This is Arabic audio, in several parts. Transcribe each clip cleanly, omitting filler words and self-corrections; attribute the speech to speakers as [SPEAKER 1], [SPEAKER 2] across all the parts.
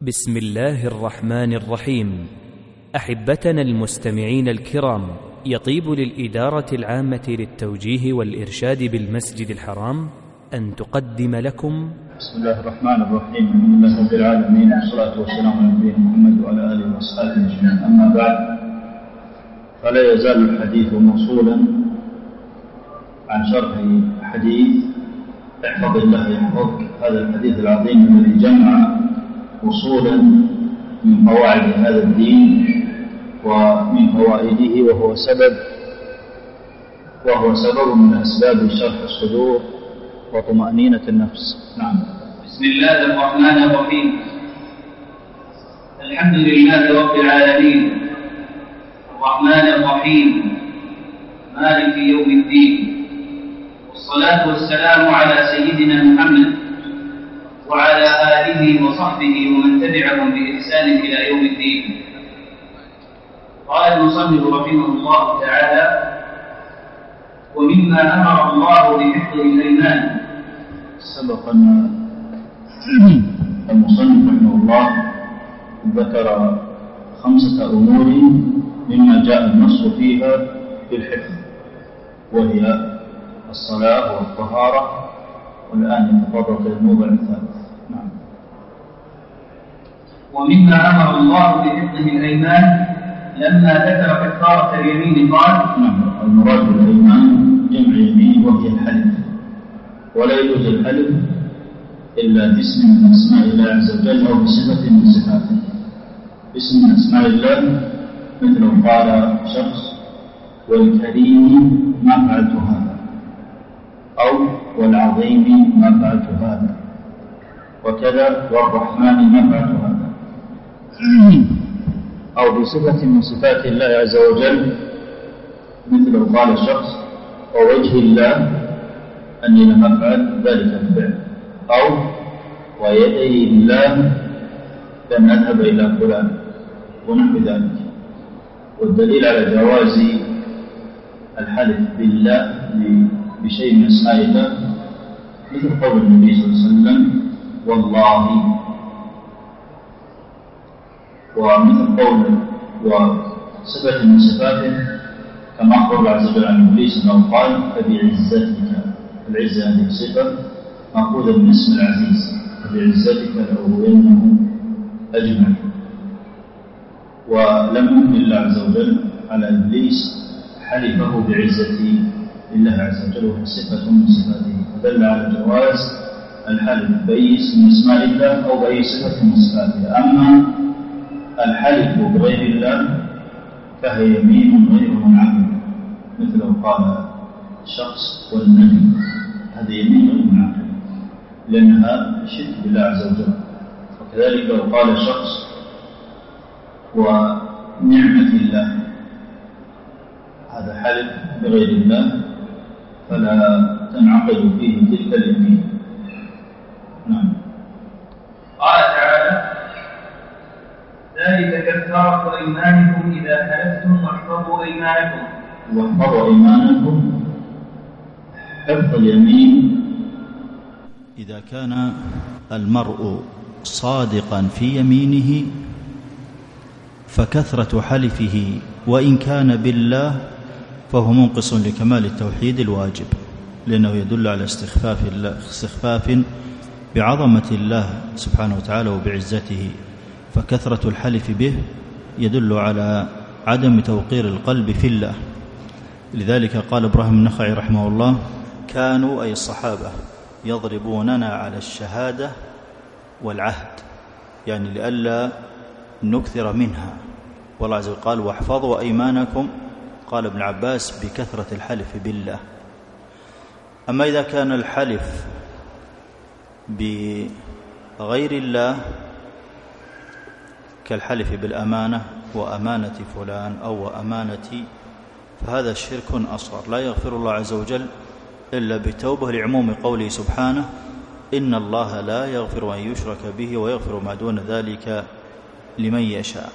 [SPEAKER 1] بسم الله الرحمن الرحيم. أحبتنا المستمعين الكرام، يطيب للإدارة العامة للتوجيه والإرشاد بالمسجد الحرام أن تقدم لكم
[SPEAKER 2] بسم الله الرحمن الرحيم. الحمد لله رب العالمين، والصلاة والسلام على نبينا محمد وعلى آله وصحبه أجمعين. أما بعد، فلا يزال الحديث موصولا عن شرح حديث احفظ الله يحفظك، هذا الحديث العظيم الذي جمع وصولا من قواعد هذا الدين ومن فوائده، وهو سبب من أسباب شرح الصدور وطمأنينة النفس. نعم.
[SPEAKER 3] بسم الله الرحمن الرحيم. الحمد لله رب العالمين، الرحمن الرحيم، مالك يوم الدين، والصلاة والسلام على سيدنا محمد وعلى آله وصحبه ومن تبعهم بإحسان إلى يوم الدين. قال المصنف رحمه الله تعالى: ومما أمر الله بحفظ الأيمان.
[SPEAKER 2] سبق أن المصنف رحمه الله ذكر 5 أمور مما جاء النص فيها في الحفظ، وهي الصلاة والطهارة، والآن يتفضل الموضع الثالث. نعم.
[SPEAKER 3] ومما أمر الله بحفظه الأيمان لما ذكر كفارة اليمين قال:
[SPEAKER 2] نعم، المراد بالأيمان جمع يمين وهي الحلف، ولا يجوز الحلف إلا باسم من أسماء الله عز وجل أو بصفة من صفاته. اسم من أسماء الله مثل قال شخص: والكريم ما فعلت هذا، أو والعظيم ما فعلت هذا، وكذا والرحمن ما فعلت هذا، أو بصفة من صفات الله عز وجل مثل قال شخص: ووجه الله أني لم أفعل ذلك الفعل، أو ويدي الله لن أذهب إلى فلان، ونحو ذلك. والدليل على جواز الحلف بالله بشيء من أسماء الله مثل قول النبي صلى الله عليه وسلم: والله، ومثل قول وصفة من صفاته كما أخبر الله عز وجل عن إبليس أنه قال: فبعزتك. العزة هذه صفة مأخوذة من اسم العزيز، فبعزتك لأغوينهم أجمعين. ولم يمكن الله عز وجل على إبليس حلفه بعزة الله عز وجل، وهي صفة من صفاته، فدل على جواز الحلف بأي اسم من أسماء الله أو بأي صفة من صفاته. أما الحلف بغير الله فهي يمين غير منعقد، مثل لو قال شخص والنبي، هذه يمين غير منعقد لأنها شرك بالله عز وجل. وكذلك لو قال شخص ونعمة الله، هذا حلف بغير الله فلا تنعقد فيه تلك اليمين. نعم.
[SPEAKER 3] قال تعالى: ذلك كفارة أيمانكم إذا حلفتم واحفظوا أيمانكم.
[SPEAKER 2] واحفظوا أيمانكم، حفظ اليمين
[SPEAKER 4] إذا كان المرء صادقا في يمينه فكثرة حلفه وإن كان بالله فهو منقص لكمال التوحيد الواجب، لأنه يدل على استخفاف بعظمة الله سبحانه وتعالى وبعزته، فكثرة الحلف به يدل على عدم توقير القلب في الله. لذلك قال إبراهيم النخعي رحمه الله: كانوا أي الصحابة يضربوننا على الشهادة والعهد، يعني لئلا نكثر منها. والله عز وجل قال: واحفظوا أيمانكم، قال ابن عباس: بكثرة الحلف بالله. أما إذا كان الحلف بغير الله كالحلف بالأمانة وأمانة فلان أو أمانتي، فهذا شرك أصغر لا يغفر الله عز وجل إلا بتوبة، لعموم قوله سبحانه: إن الله لا يغفر أن يشرك به ويغفر ما دون ذلك لمن يشاء.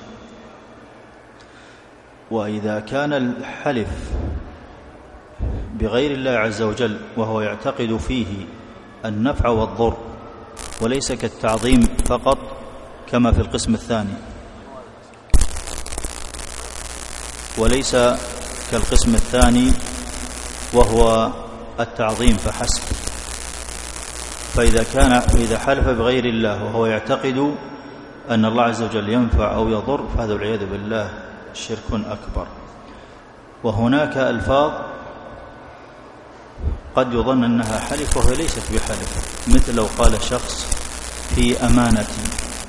[SPEAKER 4] وإذا كان الحلف بغير الله عز وجل وهو يعتقد فيه النفع والضر وليس كالتعظيم فقط كما في القسم الثاني، وليس كالقسم الثاني وهو التعظيم فحسب. فإذا حلف بغير الله وهو يعتقد أن الله عز وجل ينفع أو يضر فهذا والعياذ بالله شرك أكبر. وهناك ألفاظ قد يظن أنها حلف وهي ليست بحلف، مثل لو قال شخص في أمانتي،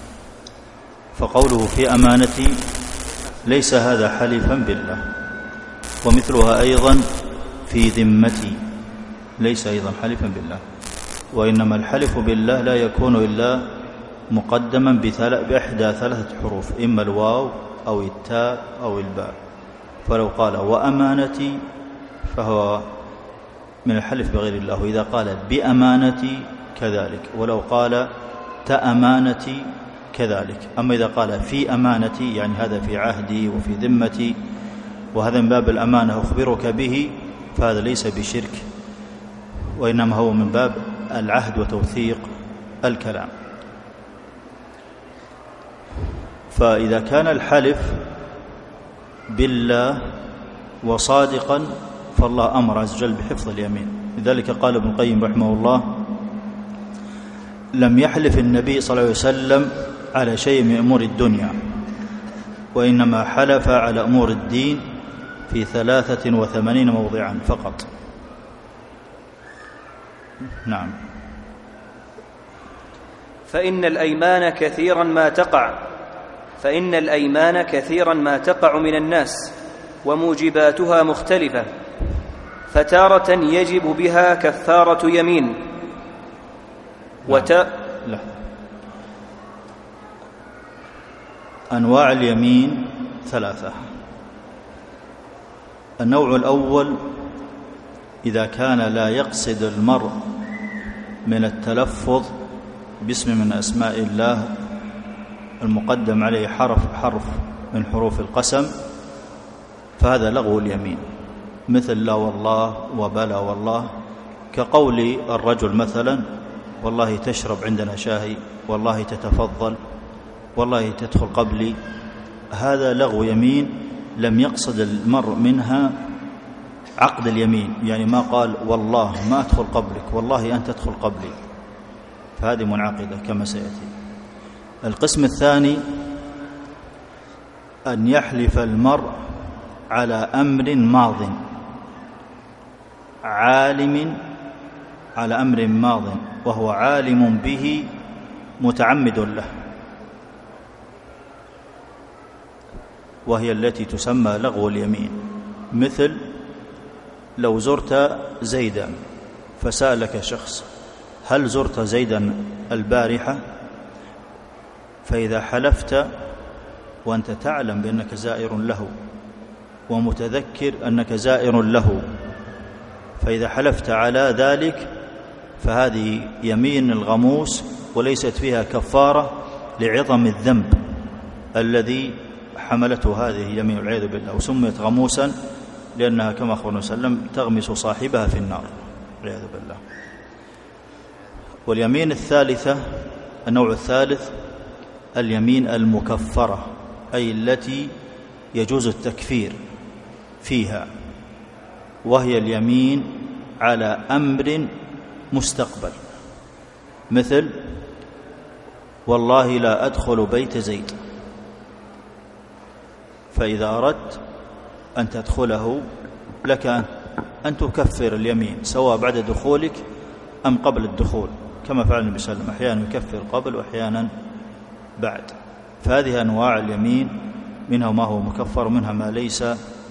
[SPEAKER 4] فقوله في أمانتي ليس هذا حلفا بالله. ومثلها أيضا في ذمتي ليس أيضا حلفا بالله، وإنما الحلف بالله لا يكون إلا مقدما بإحدى ثلاثة حروف، إما الواو أو التاء أو الباء. فلو قال وأمانتي فهو من الحلف بغير الله، وإذا قال بأمانتي كذلك، ولو قال تأمانتي كذلك. أما إذا قال في أمانتي يعني هذا في عهدي وفي ذمتي، وهذا من باب الأمانة أخبرك به، فهذا ليس بشرك، وإنما هو من باب العهد وتوثيق الكلام. فإذا كان الحلف بالله وصادقا فالله أمر عز وجل بحفظ اليمين. لذلك قال ابن القيم رحمه الله: لم يحلف النبي صلى الله عليه وسلم على شيء من أمور الدنيا، وإنما حلف على أمور الدين في 83 موضعا فقط. نعم.
[SPEAKER 1] فإن الأيمان كثيرا ما تقع من الناس وموجباتها مختلفة، فتارة يجب بها كفارة يمين
[SPEAKER 4] لا. أنواع اليمين ثلاثة. النوع الأول إذا كان لا يقصد المرء من التلفظ باسم من أسماء الله المقدم عليه حرف من حروف القسم، فهذا لغو اليمين، مثل لا والله وبلا والله، كقول الرجل مثلا: والله تشرب عندنا شاهي، والله تتفضل، والله تدخل قبلي. هذا لغو يمين لم يقصد المرء منها عقد اليمين، يعني ما قال والله ما أدخل قبلك، والله أنت تدخل قبلي، فهذه منعقدة كما سيأتي. القسم الثاني أن يحلف المرء على أمر ماض، على أمر ماض وهو عالم به متعمد له، وهي التي تسمى لغو اليمين. مثل لو زرت زيدا فسألك شخص: هل زرت زيدا البارحة؟ فإذا حلفت وأنت تعلم بأنك زائر له ومتذكر أنك زائر له، فإذا حلفت على ذلك فهذه يمين الغموس وليست فيها كفارة لعظم الذنب الذي حملته هذه يمين والعياذ بالله، وسميت غموسا لأنها كما أخبرنا صلى الله عليه وسلم تغمس صاحبها في النار والعياذ بالله. واليمين الثالثة، النوع الثالث، اليمين المكفرة، أي التي يجوز التكفير فيها، وهي اليمين على أمر مستقبل، مثل والله لا أدخل بيت زيد، فإذا أردت أن تدخله لك أن تكفر اليمين سواء بعد دخولك أم قبل الدخول، كما فعل النبي صلى الله عليه وسلم، أحيانا يكفر قبل وأحيانا بعد. فهذه أنواع اليمين، منها ما هو مكفر ومنها ما ليس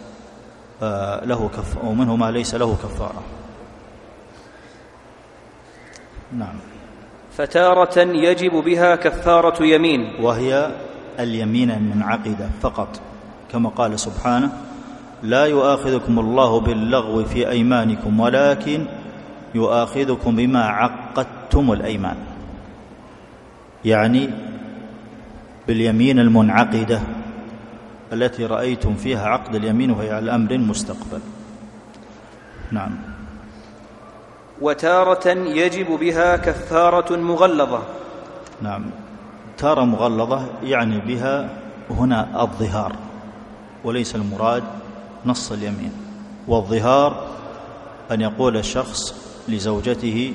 [SPEAKER 4] له كفارة، ومنه ما ليس له كفارة. نعم.
[SPEAKER 1] فتارة يجب بها كفارة يمين،
[SPEAKER 4] وهي اليمين المنعقدة فقط، كما قال سبحانه: لا يؤاخذكم الله باللغو في أيمانكم ولكن يؤاخذكم بما عقدتم الأيمان، يعني باليمين المنعقدة التي رأيتم فيها عقد اليمين وهي على أمر مستقبل. نعم.
[SPEAKER 1] وتارة يجب بها كفارة مغلظة.
[SPEAKER 4] نعم. وتارة مغلظة يعني بها هنا الظهار، وليس المراد نص اليمين. والظهار أن يقول الشخص لزوجته: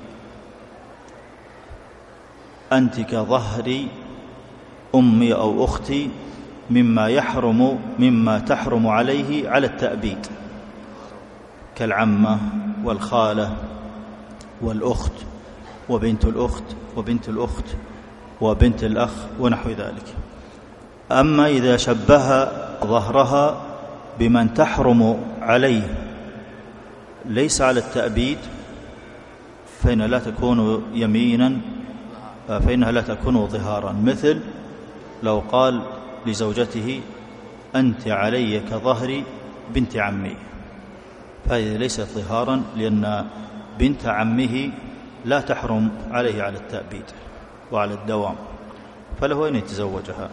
[SPEAKER 4] أنت كظهر أمي أو أختي، مما تحرم عليه على التأبيد، كالعمة والخالة والأخت وبنت الأخت وبنت الأخت وبنت الأخ ونحو ذلك. أما إذا شبه ظهرها بمن تحرم عليه ليس على التأبيد فإنها لا تكون يمينا، فإنها لا تكون ظهارا. مثل لو قال لزوجته: أنت علي كظهر بنت عمي، فهذه ليست ظهارا، لأن بنت عمه لا تحرم عليه على التأبيد وعلى الدوام، فله أن يتزوجها.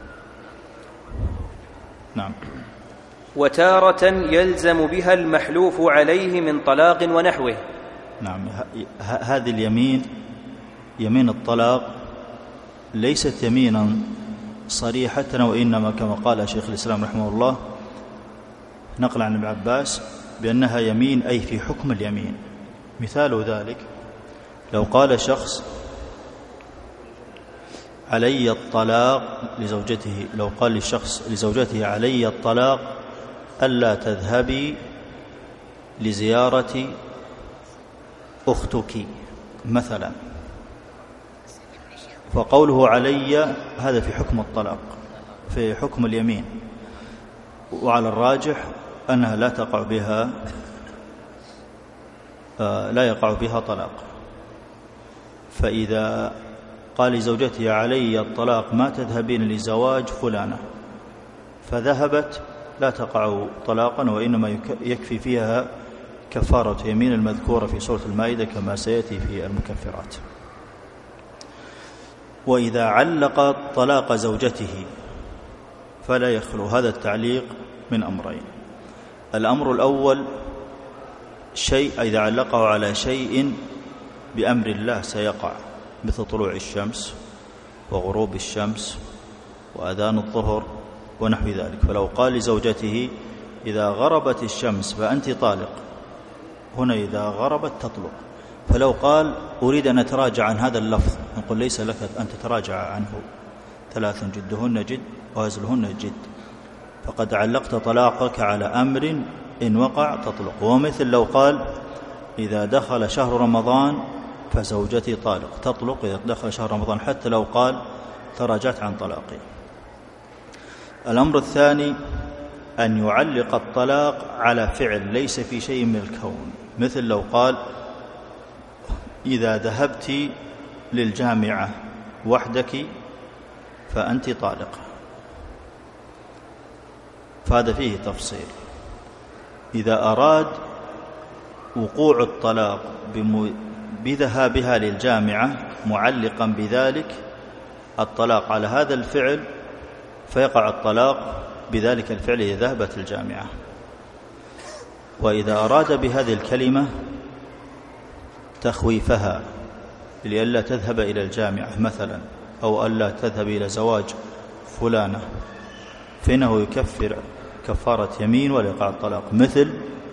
[SPEAKER 4] نعم.
[SPEAKER 1] وتارة يلزم بها المحلوف عليه من طلاق ونحوه.
[SPEAKER 4] نعم. هذه اليمين، يمين الطلاق، ليست يمينا صريحة، وإنما كما قال شيخ الإسلام رحمه الله نقل عن ابن عباس بأنها يمين أي في حكم اليمين. مثال ذلك لو قال شخص: علي الطلاق لزوجته، لو قال للشخص لزوجته: علي الطلاق ألا تذهبي لزيارة أختك مثلا، فقوله علي هذا في حكم الطلاق، في حكم اليمين، وعلى الراجح أنها لا يقع بها طلاق. فإذا قال لزوجته: علي الطلاق ما تذهبين لزواج فلانة، فذهبت، لا تقع طلاقا، وإنما يكفي فيها كفارة يمين المذكورة في سورة المائدة كما سيأتي في المكفرات. وإذا علق طلاق زوجته فلا يخلو هذا التعليق من أمرين. الأمر الأول: شيء إذا علقه على شيء بأمر الله سيقع، مثل طلوع الشمس وغروب الشمس وأذان الظهر ونحو ذلك. فلو قال لزوجته: إذا غربت الشمس فأنت طالق، هنا إذا غربت تطلق. فلو قال: أريد أن أتراجع عن هذا اللفظ، نقول: ليس لك أن تتراجع عنه، 3 جدهن جد وهزلهن جد، فقد علقت طلاقك على أمر إن وقع تطلق. ومثل لو قال: إذا دخل شهر رمضان فزوجتي طالق، تطلق إذا دخل شهر رمضان، حتى لو قال تراجعت عن طلاقي. الأمر الثاني: أن يعلق الطلاق على فعل ليس في شيء من الكون، مثل لو قال: إذا ذهبت للجامعة وحدك فأنت طالق، فهذا فيه تفصيل. إذا أراد وقوع الطلاق بذهابها للجامعة معلقا بذلك الطلاق على هذا الفعل، فيقع الطلاق بذلك الفعل إذا ذهبت الجامعة. وإذا أراد بهذه الكلمة تخويفها لئلا تذهب إلى الجامعة مثلا، أو ألا تذهب إلى زواج فلانة، فإنه يكفر كفارة يمين ولا يقع الطلاق. مثل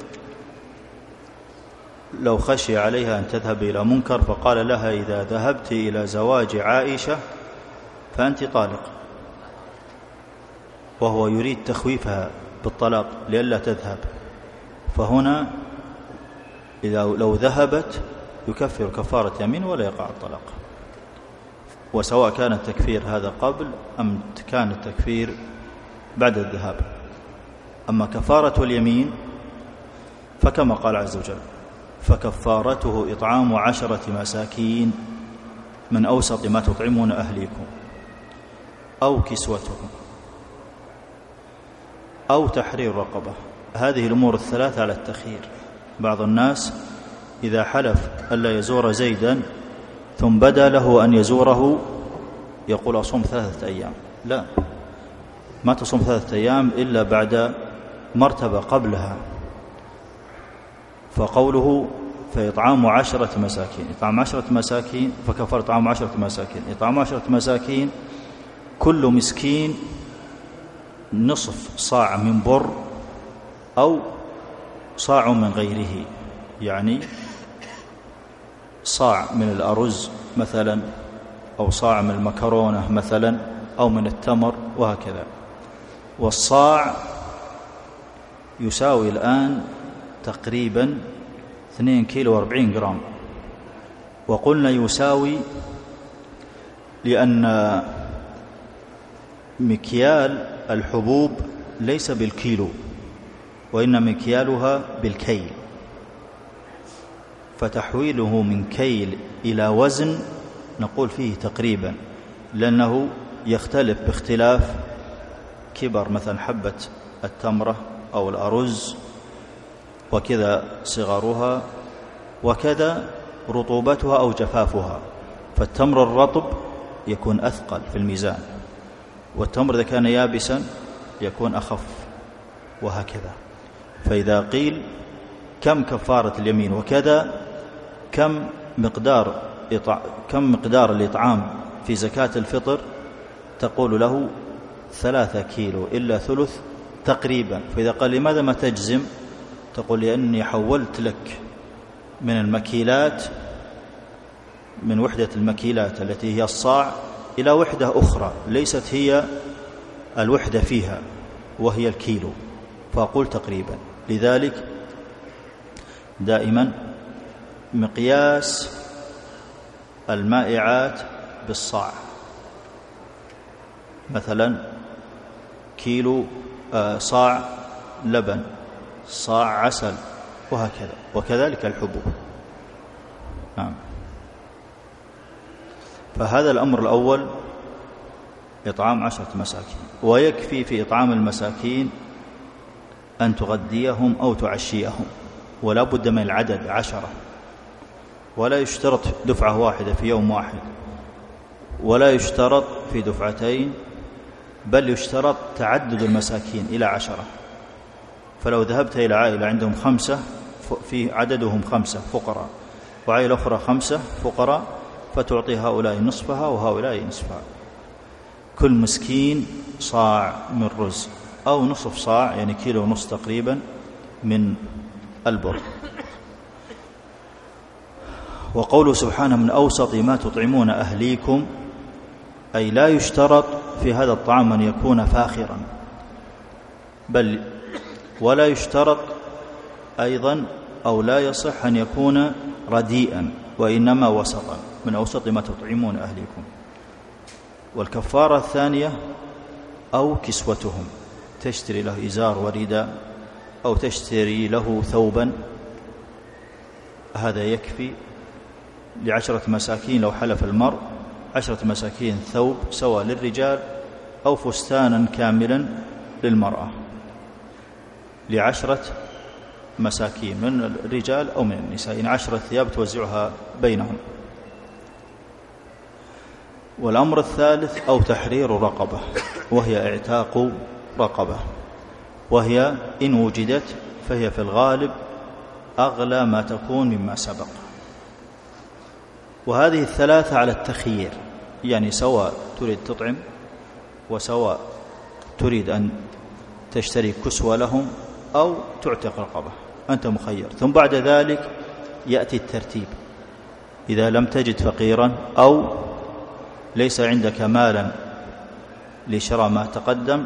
[SPEAKER 4] لو خشي عليها أن تذهب إلى منكر فقال لها: إذا ذهبت إلى زواج عائشة فأنت طالق، وهو يريد تخويفها بالطلاق لئلا تذهب، فهنا لو ذهبت يكفر كفارة يمين ولا يقع الطلاق، وسواء كان التكفير هذا قبل أم كان التكفير بعد الذهاب. أما كفارة اليمين فكما قال عز وجل: فكفارته إطعام 10 مساكين من أوسط ما تطعمون أهليكم أو كسوتهم أو تحرير رقبة. هذه الأمور الثلاثة على التخيير. بعض الناس إذا حلف ألا يزور زيدا ثم بدا له أن يزوره يقول: أصوم 3 أيام. لا، ما تصوم 3 أيام إلا بعد مرتبة قبلها. فقوله فإطعام 10 مساكين، إطعام 10 مساكين، فكفر إطعام 10 مساكين. إطعام 10 مساكين كل مسكين نصف صاع من بر أو صاع من غيره، يعني صاع من الأرز مثلا، أو صاع من المكرونة مثلا، أو من التمر، وهكذا. والصاع يساوي الآن تقريبا 2 كيلو 40 جرام. وقلنا يساوي لأن مكيال الحبوب ليس بالكيلو، وإن مكيالها بالكيل، فتحويله من كيل إلى وزن نقول فيه تقريبا، لأنه يختلف باختلاف كبر مثلا حبة التمرة أو الأرز، وكذا صغرها، وكذا رطوبتها أو جفافها. فالتمر الرطب يكون أثقل في الميزان، والتمر إذا كان يابسا يكون أخف، وهكذا. فإذا قيل كم كفارة اليمين وكذا، كم مقدار الإطعام في زكاة الفطر، تقول له 3 كيلو إلا ثلث تقريبا. فإذا قال لماذا ما تجزم، تقول لأني حولت لك من المكيلات، من وحدة المكيلات التي هي الصاع إلى وحدة أخرى ليست هي الوحدة فيها، وهي الكيلو، فأقول تقريبا. لذلك دائما مقياس المائعات بالصاع، مثلا كيلو صاع لبن، صاع عسل، وهكذا. وكذلك الحبوب. نعم. فهذا الأمر الأول إطعام 10 مساكين. ويكفي في إطعام المساكين أن تغديهم أو تعشيهم، ولا بد من العدد 10، ولا يشترط دفعة واحدة في يوم واحد، ولا يشترط في دفعتين، بل يشترط تعدد المساكين إلى 10. فلو ذهبت إلى عائلة عندهم 5، في عددهم 5 فقراء، وعائلة أخرى 5 فقراء، فتعطي هؤلاء نصفها وهؤلاء نصفها. كل مسكين صاع من رز، أو نصف صاع، يعني كيلو ونصف تقريبا من البر. وقوله سبحانه من أوسط ما تطعمون أهليكم، أي لا يشترط في هذا الطعام أن يكون فاخرا، بل ولا يشترط أيضا أو لا يصح أن يكون رديئا، وإنما وسطا، من أوسط ما تطعمون أهليكم. والكفارة الثانية أو كسوتهم، تشتري له إزار ورداء، أو تشتري له ثوبا، هذا يكفي ل10 مساكين. لو حلف المرء 10 مساكين ثوب، سواء للرجال أو فستانا كاملا للمرأة، ل10 مساكين من الرجال أو من النساء، إن 10 ثياب توزعها بينهم. والأمر الثالث أو تحرير رقبة، وهي اعتاق رقبة، وهي إن وجدت فهي في الغالب أغلى ما تكون مما سبق. وهذه الثلاثة على التخيير، يعني سواء تريد تطعم، وسواء تريد أن تشتري كسوة لهم، أو تعتق رقبة، أنت مخير. ثم بعد ذلك يأتي الترتيب: إذا لم تجد فقيرا، أو ليس عندك مالا لشراء ما تقدم،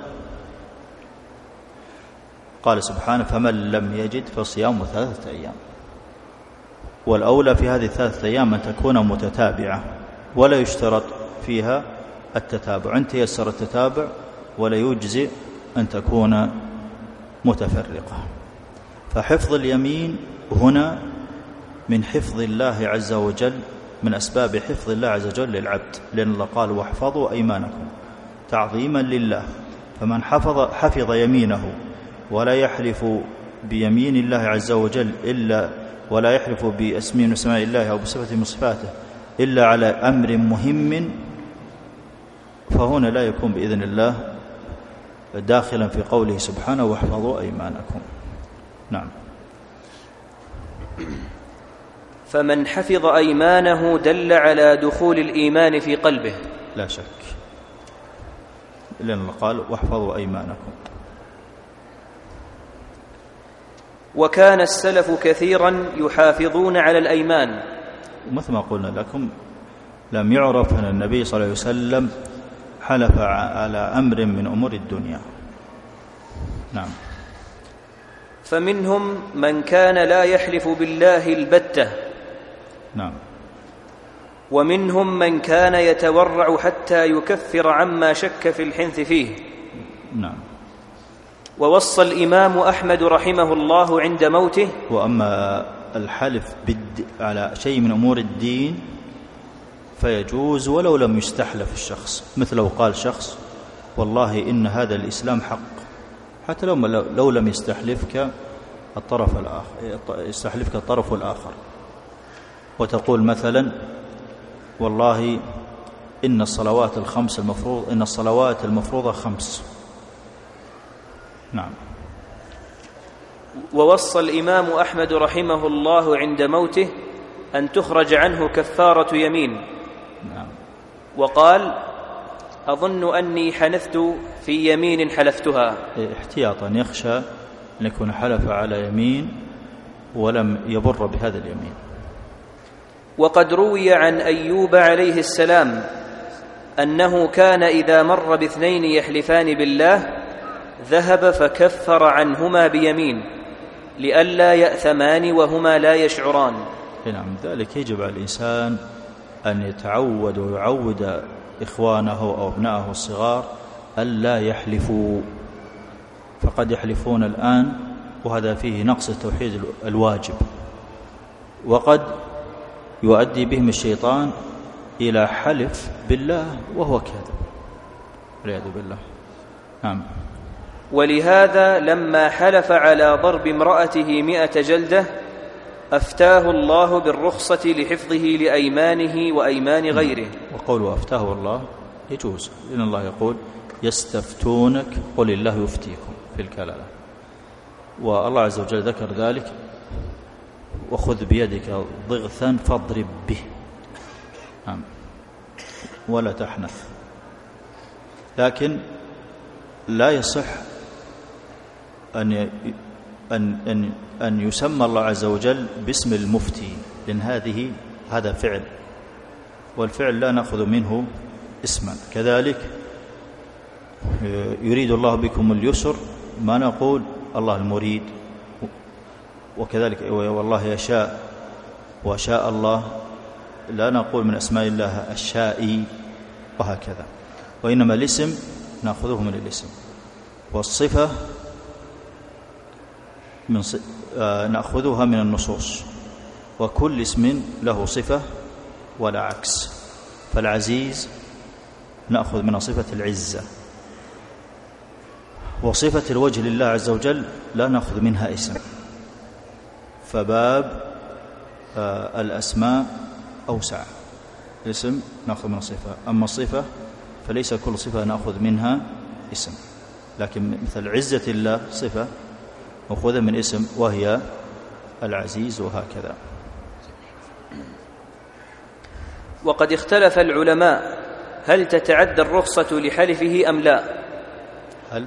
[SPEAKER 4] قال سبحانه: فمن لم يجد فصيام 3 أيام. والأولى في هذه 3 أيام أن تكون متتابعة، ولا يشترط فيها التتابع، أن تيسر التتابع، ولا يجزئ أن تكون متفرقة. فحفظ اليمين هنا من حفظ الله عز وجل، من أسباب حفظ الله عز وجل للعبد، لأن الله قال: واحفظوا أيمانكم تعظيما لله. فمن حفظ يمينه ولا يحلف بيمين الله عز وجل ولا يحلف باسم من اسماء الله أو بصفة من صفاته إلا على أمر مهم، فهنا لا يكون بإذن الله داخلا في قوله سبحانه: واحفظوا أيمانكم. نعم.
[SPEAKER 1] فمن حفظ أيمانه دل على دخول الإيمان في قلبه.
[SPEAKER 4] لا شك، لأن الله قال واحفظوا أيمانكم.
[SPEAKER 1] وكان السلف كثيرا يحافظون على الأيمان.
[SPEAKER 4] مثل ما قلنا لكم لم يعرف أن النبي صلى الله عليه وسلم حلف على أمر من أمور الدنيا. نعم.
[SPEAKER 1] فمنهم من كان لا يحلف بالله البتة.
[SPEAKER 4] نعم.
[SPEAKER 1] ومنهم من كان يتورع حتى يكفر عما شك في الحنث فيه.
[SPEAKER 4] نعم.
[SPEAKER 1] ووصى الإمام أحمد رحمه الله عند موته.
[SPEAKER 4] وأما الحلف على شيء من أمور الدين فيجوز ولو لم يستحلف الشخص، مثل لو قال شخص والله إن هذا الإسلام حق، حتى لو لم يستحلفك الطرف الآخر، وتقول مثلا والله إن الصلوات المفروضة 5. نعم.
[SPEAKER 1] ووصى الإمام أحمد رحمه الله عند موته أن تخرج عنه كفارة يمين.
[SPEAKER 4] نعم.
[SPEAKER 1] وقال أظن أني حنثت في يمين حلفتها،
[SPEAKER 4] احتياطا يخشى أن يكون حلف على يمين ولم يبر بهذا اليمين.
[SPEAKER 1] وقد روي عن أيوب عليه السلام أنه كان إذا مر باثنين يحلفان بالله ذهب فكفر عنهما بيمين لئلا يأثمان وهما لا يشعران.
[SPEAKER 4] نعم. ذلك يجب على الإنسان أن يتعود ويعود إخوانه أو أبنائه الصغار ألا يحلفوا، فقد يحلفون الآن وهذا فيه نقص التوحيد الواجب، وقد يؤدي بهم الشيطان إلى حلف بالله وهو كاذب والعياذ بالله. نعم.
[SPEAKER 1] ولهذا لما حلف على ضرب امرأته 100 جلدة أفتاه الله بالرخصة لحفظه لأيمانه وأيمان غيره.
[SPEAKER 4] وقوله أفتاه الله يجوز، لأن الله يقول يستفتونك قل الله يفتيكم في الكلالة، والله عز وجل ذكر ذلك وخذ بيدك ضغثا فاضرب به. نعم. ولا تحنث. لكن لا يصح أن يسمى الله عز وجل باسم المفتي، لأن هذا فعل، والفعل لا نأخذ منه اسما. كذلك يريد الله بكم اليسر ما نقول الله المريد، وكذلك والله يشاء وشاء الله لا نقول من أسماء الله الشائي، وهكذا. وإنما الاسم نأخذه من الاسم، والصفة نأخذها من النصوص، وكل اسم له صفة ولا عكس. فالعزيز نأخذ من صفة العزة، وصفة الوجه لله عز وجل لا نأخذ منها اسم. فباب الأسماء أوسع، اسم نأخذ من صفة، أما الصفة فليس كل صفة نأخذ منها اسم، لكن مثل عزة الله صفة مأخوذة من اسم وهي العزيز، وهكذا.
[SPEAKER 1] وقد اختلف العلماء هل تتعدى الرخصة لحلفه أم لا؟
[SPEAKER 4] هل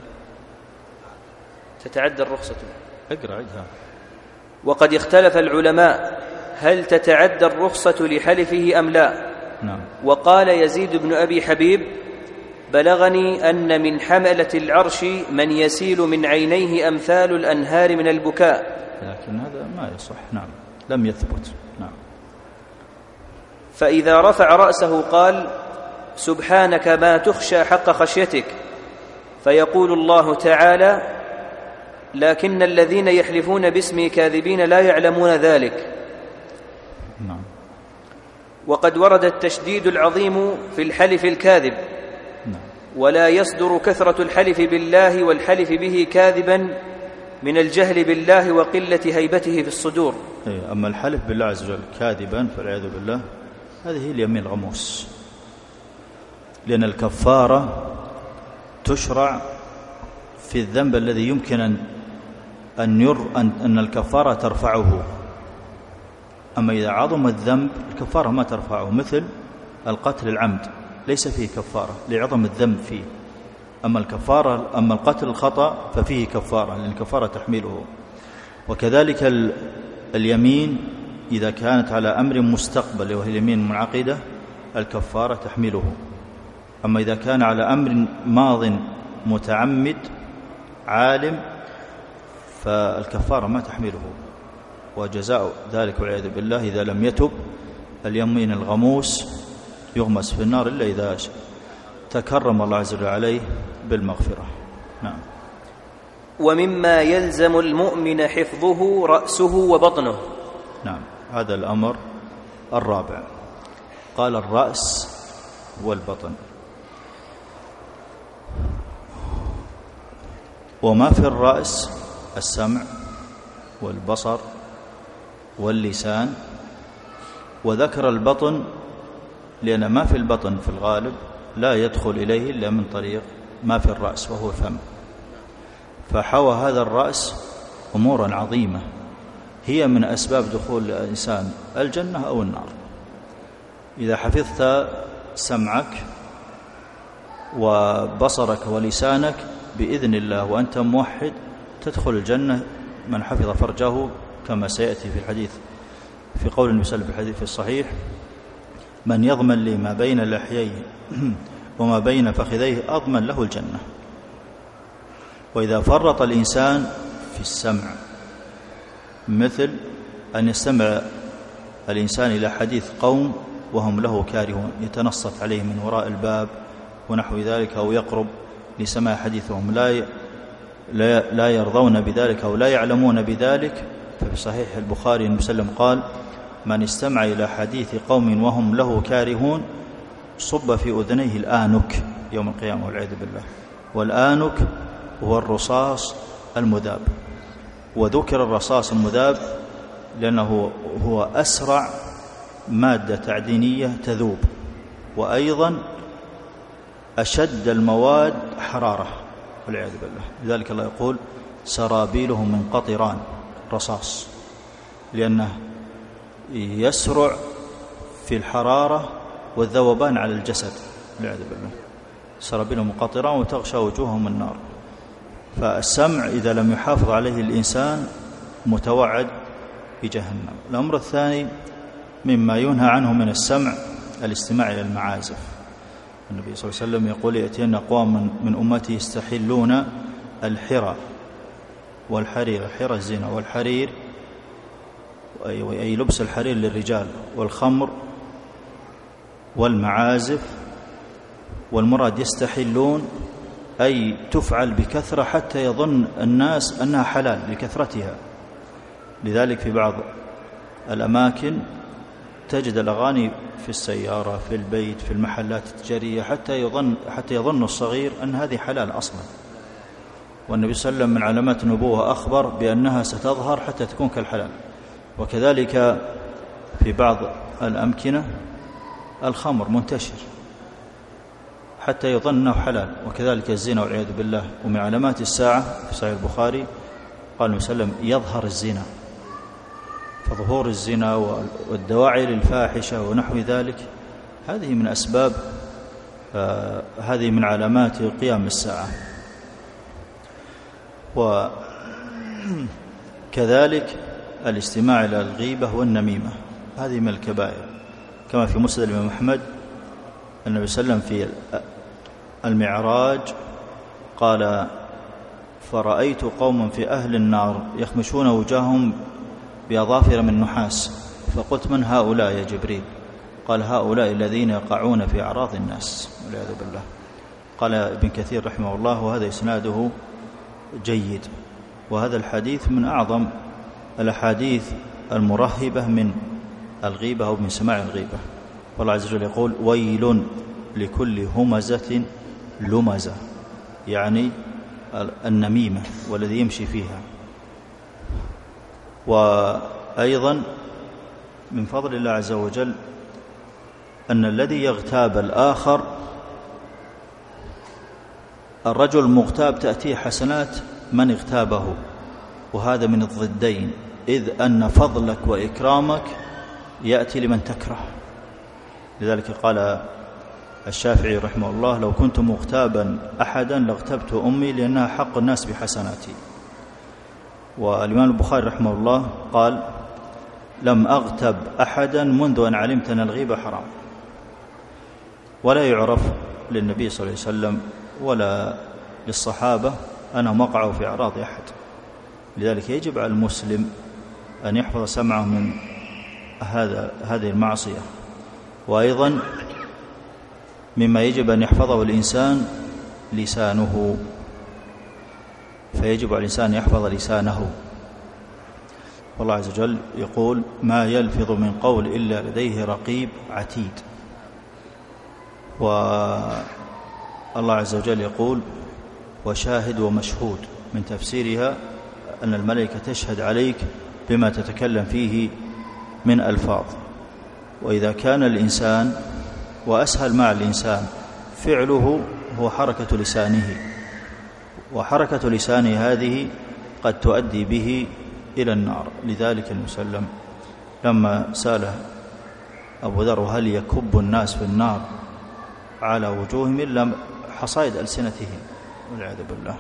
[SPEAKER 1] تتعدى الرخصة؟
[SPEAKER 4] اقرأ عدها.
[SPEAKER 1] وقد اختلف العلماء هل تتعدى الرخصة لحلفه أم لا؟
[SPEAKER 4] نعم.
[SPEAKER 1] وقال يزيد بن أبي حبيب بلغني أن من حملة العرش من يسيل من عينيه أمثال الأنهار من البكاء،
[SPEAKER 4] لكن هذا ما يصح. نعم. لم يثبت. نعم.
[SPEAKER 1] فإذا رفع رأسه قال سبحانك ما تخشى حق خشيتك، فيقول الله تعالى لكن الذين يحلفون باسمي كاذبين لا يعلمون ذلك.
[SPEAKER 4] نعم.
[SPEAKER 1] وقد ورد التشديد العظيم في الحلف الكاذب، ولا يصدر كثرة الحلف بالله والحلف به كاذبا من الجهل بالله وقلة هيبته في الصدور.
[SPEAKER 4] أما الحلف بالله عز وجل كاذبا فالعياذ بالله هذه اليمين الغموس، لأن الكفارة تشرع في الذنب الذي يمكن أن الكفارة ترفعه، أما إذا عظم الذنب الكفارة ما ترفعه، مثل القتل العمد ليس فيه كفارة لعظم الذنب فيه. أما القتل الخطأ ففيه كفارة لأن الكفارة تحمله. وكذلك اليمين إذا كانت على أمر مستقبل وهي اليمين المنعقدة الكفارة تحمله. أما إذا كان على أمر ماض متعمد عالم فالكفارة ما تحمله، وجزاء ذلك والعياذ بالله إذا لم يتب اليمين الغموس يغمس في النار إلا إذا تكرم الله عز وجل عليه بالمغفرة. نعم.
[SPEAKER 1] ومما يلزم المؤمن حفظه رأسه وبطنه.
[SPEAKER 4] نعم، هذا الأمر الرابع. قال الرأس والبطن. وما في الرأس السمع والبصر واللسان، وذكر البطن لأن ما في البطن في الغالب لا يدخل إليه إلا من طريق ما في الرأس وهو الفم، فحوى هذا الرأس أمورا عظيمة هي من أسباب دخول الإنسان الجنة أو النار. إذا حفظت سمعك وبصرك ولسانك بإذن الله وأنت موحد تدخل الجنة من حفظ فرجه، كما سيأتي في الحديث في قول النبي صلى الله عليه وسلم في الحديث الصحيح: من يضمن لي ما بين لحييه وما بين فخذيه أضمن له الجنة. وإذا فرط الإنسان في السمع، مثل أن يستمع الإنسان إلى حديث قوم وهم له كارهون يتنصت عليه من وراء الباب ونحو ذلك، أو يقرب لسماع حديثهم لا يرضون بذلك أو لا يعلمون بذلك، ففي صحيح البخاري النبي صلى الله عليه وسلم قال: من استمع إلى حديث قوم وهم له كارهون صب في أذنيه الآنك يوم القيامة والعياذ بالله. والآنك هو الرصاص المذاب، وذكر الرصاص المذاب لأنه هو أسرع مادة تعدينية تذوب، وأيضا أشد المواد حرارة والعياذ بالله. لذلك الله يقول: سرابيلهم من قطران، رصاص، لأنه يسرع في الحرارة والذوبان على الجسد والعياذ بالله. سرابيلهم من قطران وتغشى وجوههم النار. فالسمع إذا لم يحافظ عليه الإنسان متوعد بجهنم. الأمر الثاني مما ينهى عنه من السمع الاستماع إلى المعازف. النبي صلى الله عليه وسلم يقول: يأتين أقوام من أمتي يستحلون الحرى والحرير. الحرى الزنا، والحرير أي لبس الحرير للرجال، والخمر والمعازف. والمراد يستحلون أي تفعل بكثرة حتى يظن الناس أنها حلال لكثرتها. لذلك في بعض الأماكن تجد الأغاني في السيارة، في البيت، في المحلات التجارية، حتى يظن الصغير أن هذه حلال أصلا. والنبي صلى الله عليه وسلم من علامات النبوة أخبر بأنها ستظهر حتى تكون كالحلال. وكذلك في بعض الأمكنة الخمر منتشر حتى يظن أنه حلال، وكذلك الزنا والعياذ بالله. ومن علامات الساعة في صحيح البخاري قال النبي صلى الله عليه وسلم: يظهر الزنا. فظهور الزنا والدواعي للفاحشة ونحو ذلك هذه من أسباب هذه من علامات قيام الساعة. وكذلك الاستماع إلى الغيبة والنميمة، هذه من الكبائر، كما في مسند الإمام أحمد النبي صلى الله عليه وسلم في المعراج قال: فرأيت قوما في أهل النار يخمشون وجاههم بأظافر من نحاس، فقلت: من هؤلاء يا جبريل؟ قال: هؤلاء الذين يقعون في أعراض الناس والعياذ بالله. قال ابن كثير رحمه الله: وهذا إسناده جيد. وهذا الحديث من أعظم الأحاديث المرهبة من الغيبة أو من سماع الغيبة. والله عز وجل يقول: ويل لكل همزة لمزة، يعني النميمة والذي يمشي فيها. وأيضا من فضل الله عز وجل أن الذي يغتاب الآخر، الرجل المغتاب تأتيه حسنات من اغتابه، وهذا من الضدين، إذ أن فضلك وإكرامك يأتي لمن تكره. لذلك قال الشافعي رحمه الله: لو كنت مغتابا أحدا لاغتبت أمي لأنها حق الناس بحسناتي. والإمام البخاري رحمه الله قال: لم أغتب أحدا منذ أن علمت أن الغيبة حرام. ولا يعرف للنبي صلى الله عليه وسلم ولا للصحابة أنهم وقعوا في أعراض أحد. لذلك يجب على المسلم أن يحفظ سمعه من هذه المعصية. وأيضا مما يجب أن يحفظه الإنسان لسانه، فيجب على الإنسان أن يحفظ لسانه. والله عز وجل يقول: ما يلفظ من قول إلا لديه رقيب عتيد. والله عز وجل يقول: وشاهد ومشهود، من تفسيرها أن الملائكة تشهد عليك بما تتكلم فيه من ألفاظ. وإذا كان الإنسان وأسهل مع الإنسان فعله هو حركة لسانه، وحركة لسانه هذه قد تؤدي به إلى النار. لذلك المسلم لما سأله أبو ذر: هل يكب الناس في النار على وجوههم إلا حصائد ألسنتهم؟ والعياذ بالله.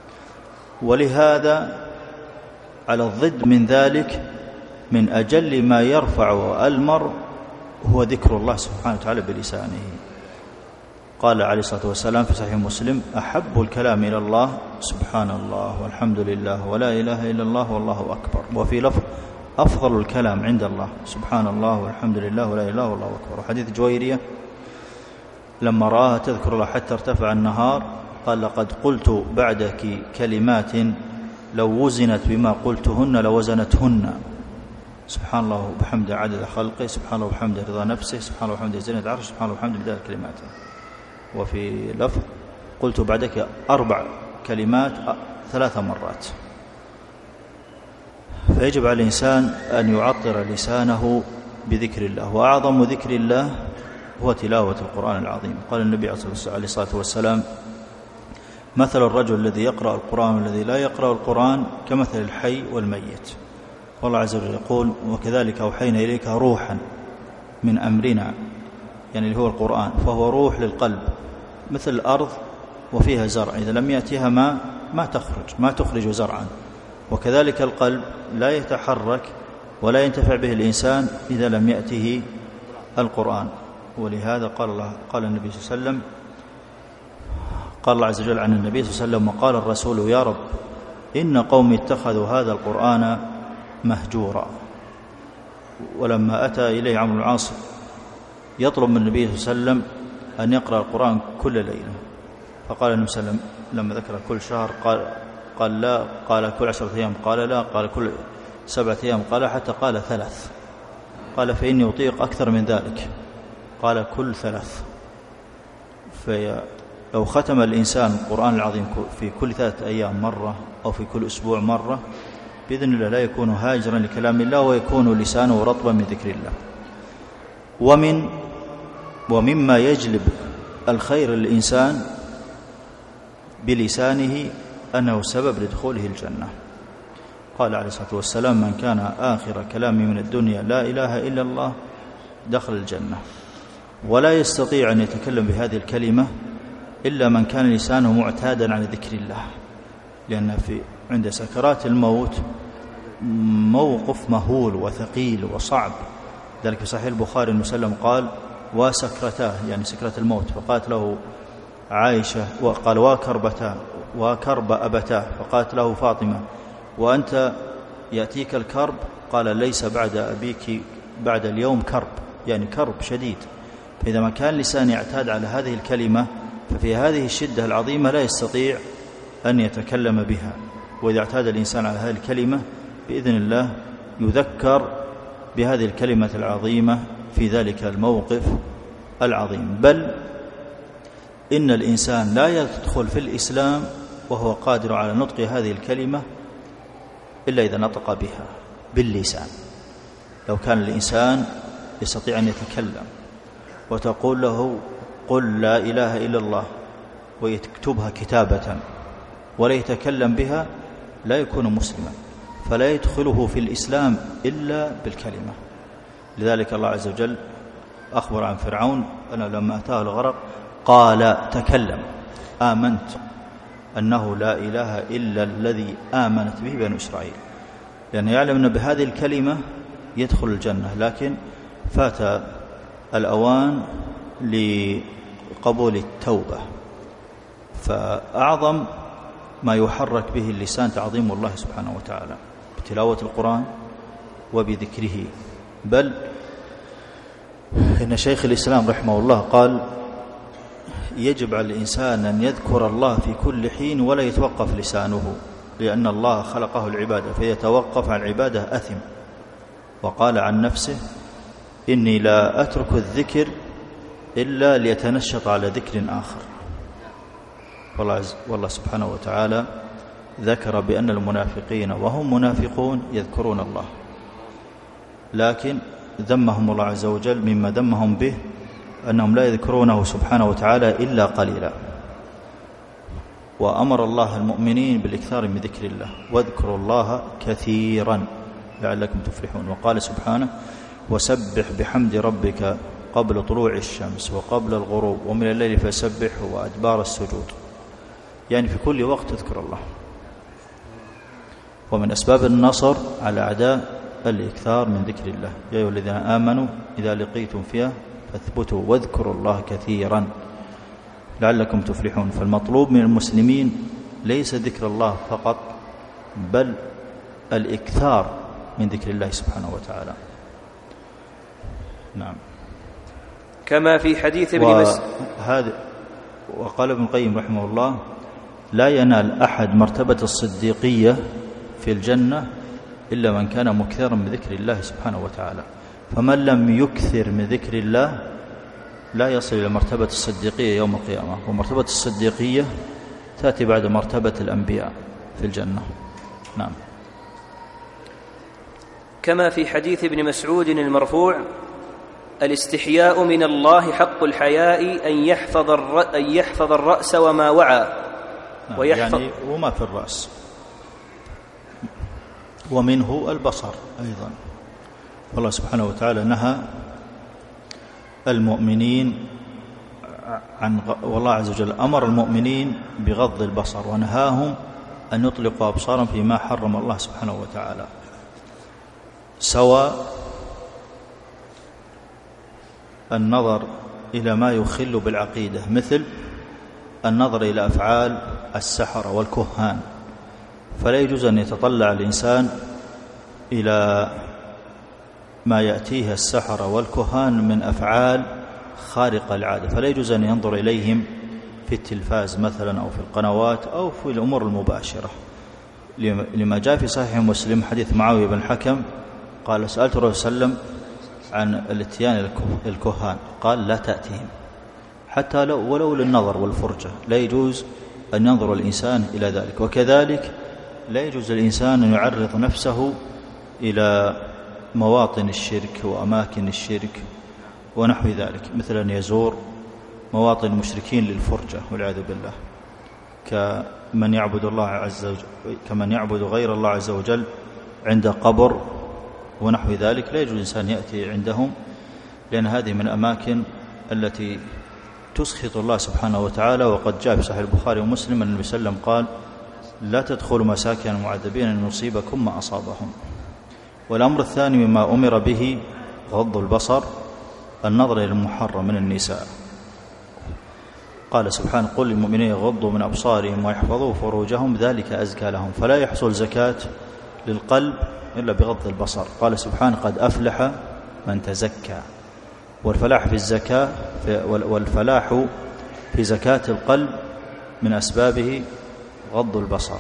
[SPEAKER 4] ولهذا على الضد من ذلك، من أجل ما يرفع المرء هو ذكر الله سبحانه وتعالى بلسانه. قال عليه الصلاة والسلام في صحيح مسلم: أحب الكلام إلى الله سبحان الله والحمد لله ولا إله إلا الله والله أكبر. وفي لفظ: أفضل الكلام عند الله سبحان الله والحمد لله ولا إله إلا الله والله أكبر. وحديث جويرية لما رآها تذكر الله حتى ارتفع النهار قال: لقد قلت بعدك كلمات لو وزنت بما قلتهن لوزنتهن. سبحان الله وبحمده عدد خلقه، سبحان الله وبحمده رضا نفسه، سبحان الله وبحمده زينة عرشه، سبحان الله وبحمده بدال كلماته. وفي لفظ: قلت بعدك 4 كلمات 3 مرات. فيجب على الإنسان أن يعطر لسانه بذكر الله. وأعظم ذكر الله هو تلاوة القرآن العظيم. قال النبي عليه الصلاة والسلام: مثل الرجل الذي يقرأ القرآن والذي لا يقرأ القرآن كمثل الحي والميت. والله عز وجل يقول: وكذلك أوحينا إليك روحا من أمرنا، يعني اللي هو القرآن، فهو روح للقلب مثل الأرض وفيها زرع، إذا لم يأتيها ما تخرج زرعا. وكذلك القلب لا يتحرك ولا ينتفع به الإنسان إذا لم يأته القرآن. ولهذا قال النبي صلى الله عليه وسلم، قال الله عز وجل عن النبي صلى الله عليه وسلم: وقال الرسول: يا رب إن قومي اتخذوا هذا القرآن مهجورا. ولما أتى إليه عمرو بن العاص يطلب من النبي صلى الله عليه وسلم أن يقرأ القرآن كل ليلة، فقال النبي صلى الله عليه وسلم لما ذكر كل شهر قال لا، قال كل 10 أيام، قال لا، قال كل 7 أيام، قال حتى قال 3، قال فإني أطيق أكثر من ذلك، قال كل 3. فلو ختم الإنسان القرآن العظيم في كل 3 أيام مرة أو في كل أسبوع مرة بإذن الله لا يكون هاجرا لكلام الله، ويكون لسانه رطبا من ذكر الله. ومما يجلب الخير للإنسان بلسانه أنه سبب لدخوله الجنة. قال عليه الصلاة والسلام: من كان آخر كلامه من الدنيا لا إله إلا الله دخل الجنة. ولا يستطيع أن يتكلم بهذه الكلمة إلا من كان لسانه معتادا على ذكر الله، لأن عند سكرات الموت موقف مهول وثقيل وصعب. ذلك في صحيح البخاري المسلم قال: وسكرتاه، يعني سكرة الموت. فقالت له عائشة وقال: وكرب أبتاه. فقالت له فاطمة: وأنت يأتيك الكرب؟ قال: ليس بعد أبيك بعد اليوم كرب، يعني كرب شديد. فإذا ما كان لسان يعتاد على هذه الكلمة ففي هذه الشدة العظيمة لا يستطيع أن يتكلم بها. وإذا اعتاد الإنسان على هذه الكلمة بإذن الله يذكر بهذه الكلمة العظيمة في ذلك الموقف العظيم. بل إن الإنسان لا يدخل في الإسلام وهو قادر على نطق هذه الكلمة إلا إذا نطق بها باللسان. لو كان الإنسان يستطيع أن يتكلم وتقول له: قل لا إله إلا الله، ويكتبها كتابة ولا يتكلم بها، لا يكون مسلما، فلا يدخله في الإسلام إلا بالكلمة. لذلك الله عز وجل أخبر عن فرعون أنه لما أتاه الغرق قال تكلم آمنت أنه لا إله إلا الذي آمنت به بنو إسرائيل، لأنه يعلم أن بهذه الكلمة يدخل الجنة، لكن فات الأوان لقبول التوبة. فأعظم ما يحرك به اللسان تعظيم الله سبحانه وتعالى بتلاوة القرآن وبذكره. بل إن شيخ الإسلام رحمه الله قال يجب على الإنسان أن يذكر الله في كل حين ولا يتوقف لسانه، لأن الله خلقه العبادة، فيتوقف عن العبادة أثم. وقال عن نفسه إني لا أترك الذكر إلا ليتنشط على ذكر آخر. والله سبحانه وتعالى ذكر بأن المنافقين وهم منافقون يذكرون الله، لكن ذمهم الله عز وجل مما ذمهم به أنهم لا يذكرونه سبحانه وتعالى إلا قليلا. وأمر الله المؤمنين بالإكثار من ذكر الله، واذكروا الله كثيرا لعلكم تفلحون. وقال سبحانه وسبح بحمد ربك قبل طلوع الشمس وقبل الغروب ومن الليل فسبحه وأدبار السجود، يعني في كل وقت تذكر الله. ومن أسباب النصر على أعداء الإكثار من ذكر الله، يا أيها الذين آمنوا إذا لقيتم فيها فاثبتوا واذكروا الله كثيرا لعلكم تفلحون. فالمطلوب من المسلمين ليس ذكر الله فقط، بل الإكثار من ذكر الله سبحانه وتعالى. نعم.
[SPEAKER 1] كما في حديث ابن
[SPEAKER 4] وقال ابن القيم رحمه الله لا ينال أحد مرتبة الصديقية في الجنة إلا من كان مكثرا من ذكر الله سبحانه وتعالى. فمن لم يكثر من ذكر الله لا يصل إلى مرتبة الصديقية يوم القيامة، ومرتبة الصديقية تأتي بعد مرتبة الأنبياء في الجنة. نعم.
[SPEAKER 1] كما في حديث ابن مسعود المرفوع الاستحياء من الله حق الحياء أن يحفظ الرأس وما وعى.
[SPEAKER 4] يعني وما في الرأس، ومنه البصر أيضا. والله سبحانه وتعالى نهى المؤمنين والله عز وجل أمر المؤمنين بغض البصر، ونهاهم أن يطلقوا أبصارهم فيما حرم الله سبحانه وتعالى، سواء النظر إلى ما يخل بالعقيدة، مثل النظر إلى أفعال السحرة والكهان، فلا يجوز أن يتطلع الإنسان إلى ما يأتيه السحرة والكهان من أفعال خارقة العادة، فلا يجوز أن ينظر إليهم في التلفاز مثلا أو في القنوات أو في الأمور المباشرة، لما جاء في صحيح مسلم حديث معاوية بن الحكم قال سألت الرسول صلى الله عليه وسلم عن الاتيان الكهان، قال لا تأتيهم حتى ولو للنظر والفرجة، لا يجوز أن ينظر الإنسان إلى ذلك. وكذلك لا يجوز الإنسان أن يعرض نفسه إلى مواطن الشرك وأماكن الشرك ونحو ذلك، مثل أن يزور مواطن المشركين للفرجة والعياذ بالله، كمن يعبد الله عز وجل، كمن يعبد غير الله عز وجل عند قبر ونحو ذلك، لا يجوز الإنسان يأتي عندهم، لأن هذه من الأماكن التي تسخط الله سبحانه وتعالى. وقد جاء في صحيح البخاري ومسلم أن النبي صلى الله عليه وسلم قال لا تدخلوا مساكن المعذبين أن يصيبكم ما أصابهم. والأمر الثاني مما أمر به غض البصر، النظر إلى المحرم من النساء. قال سبحانه قل للمؤمنين يغضوا من أبصارهم ويحفظوا فروجهم ذلك أزكى لهم. فلا يحصل زكاة للقلب إلا بغض البصر. قال سبحانه قد أفلح من تزكى. والفلاح في الزكاة والفلاح في زكاة القلب من أسبابه غض البصر.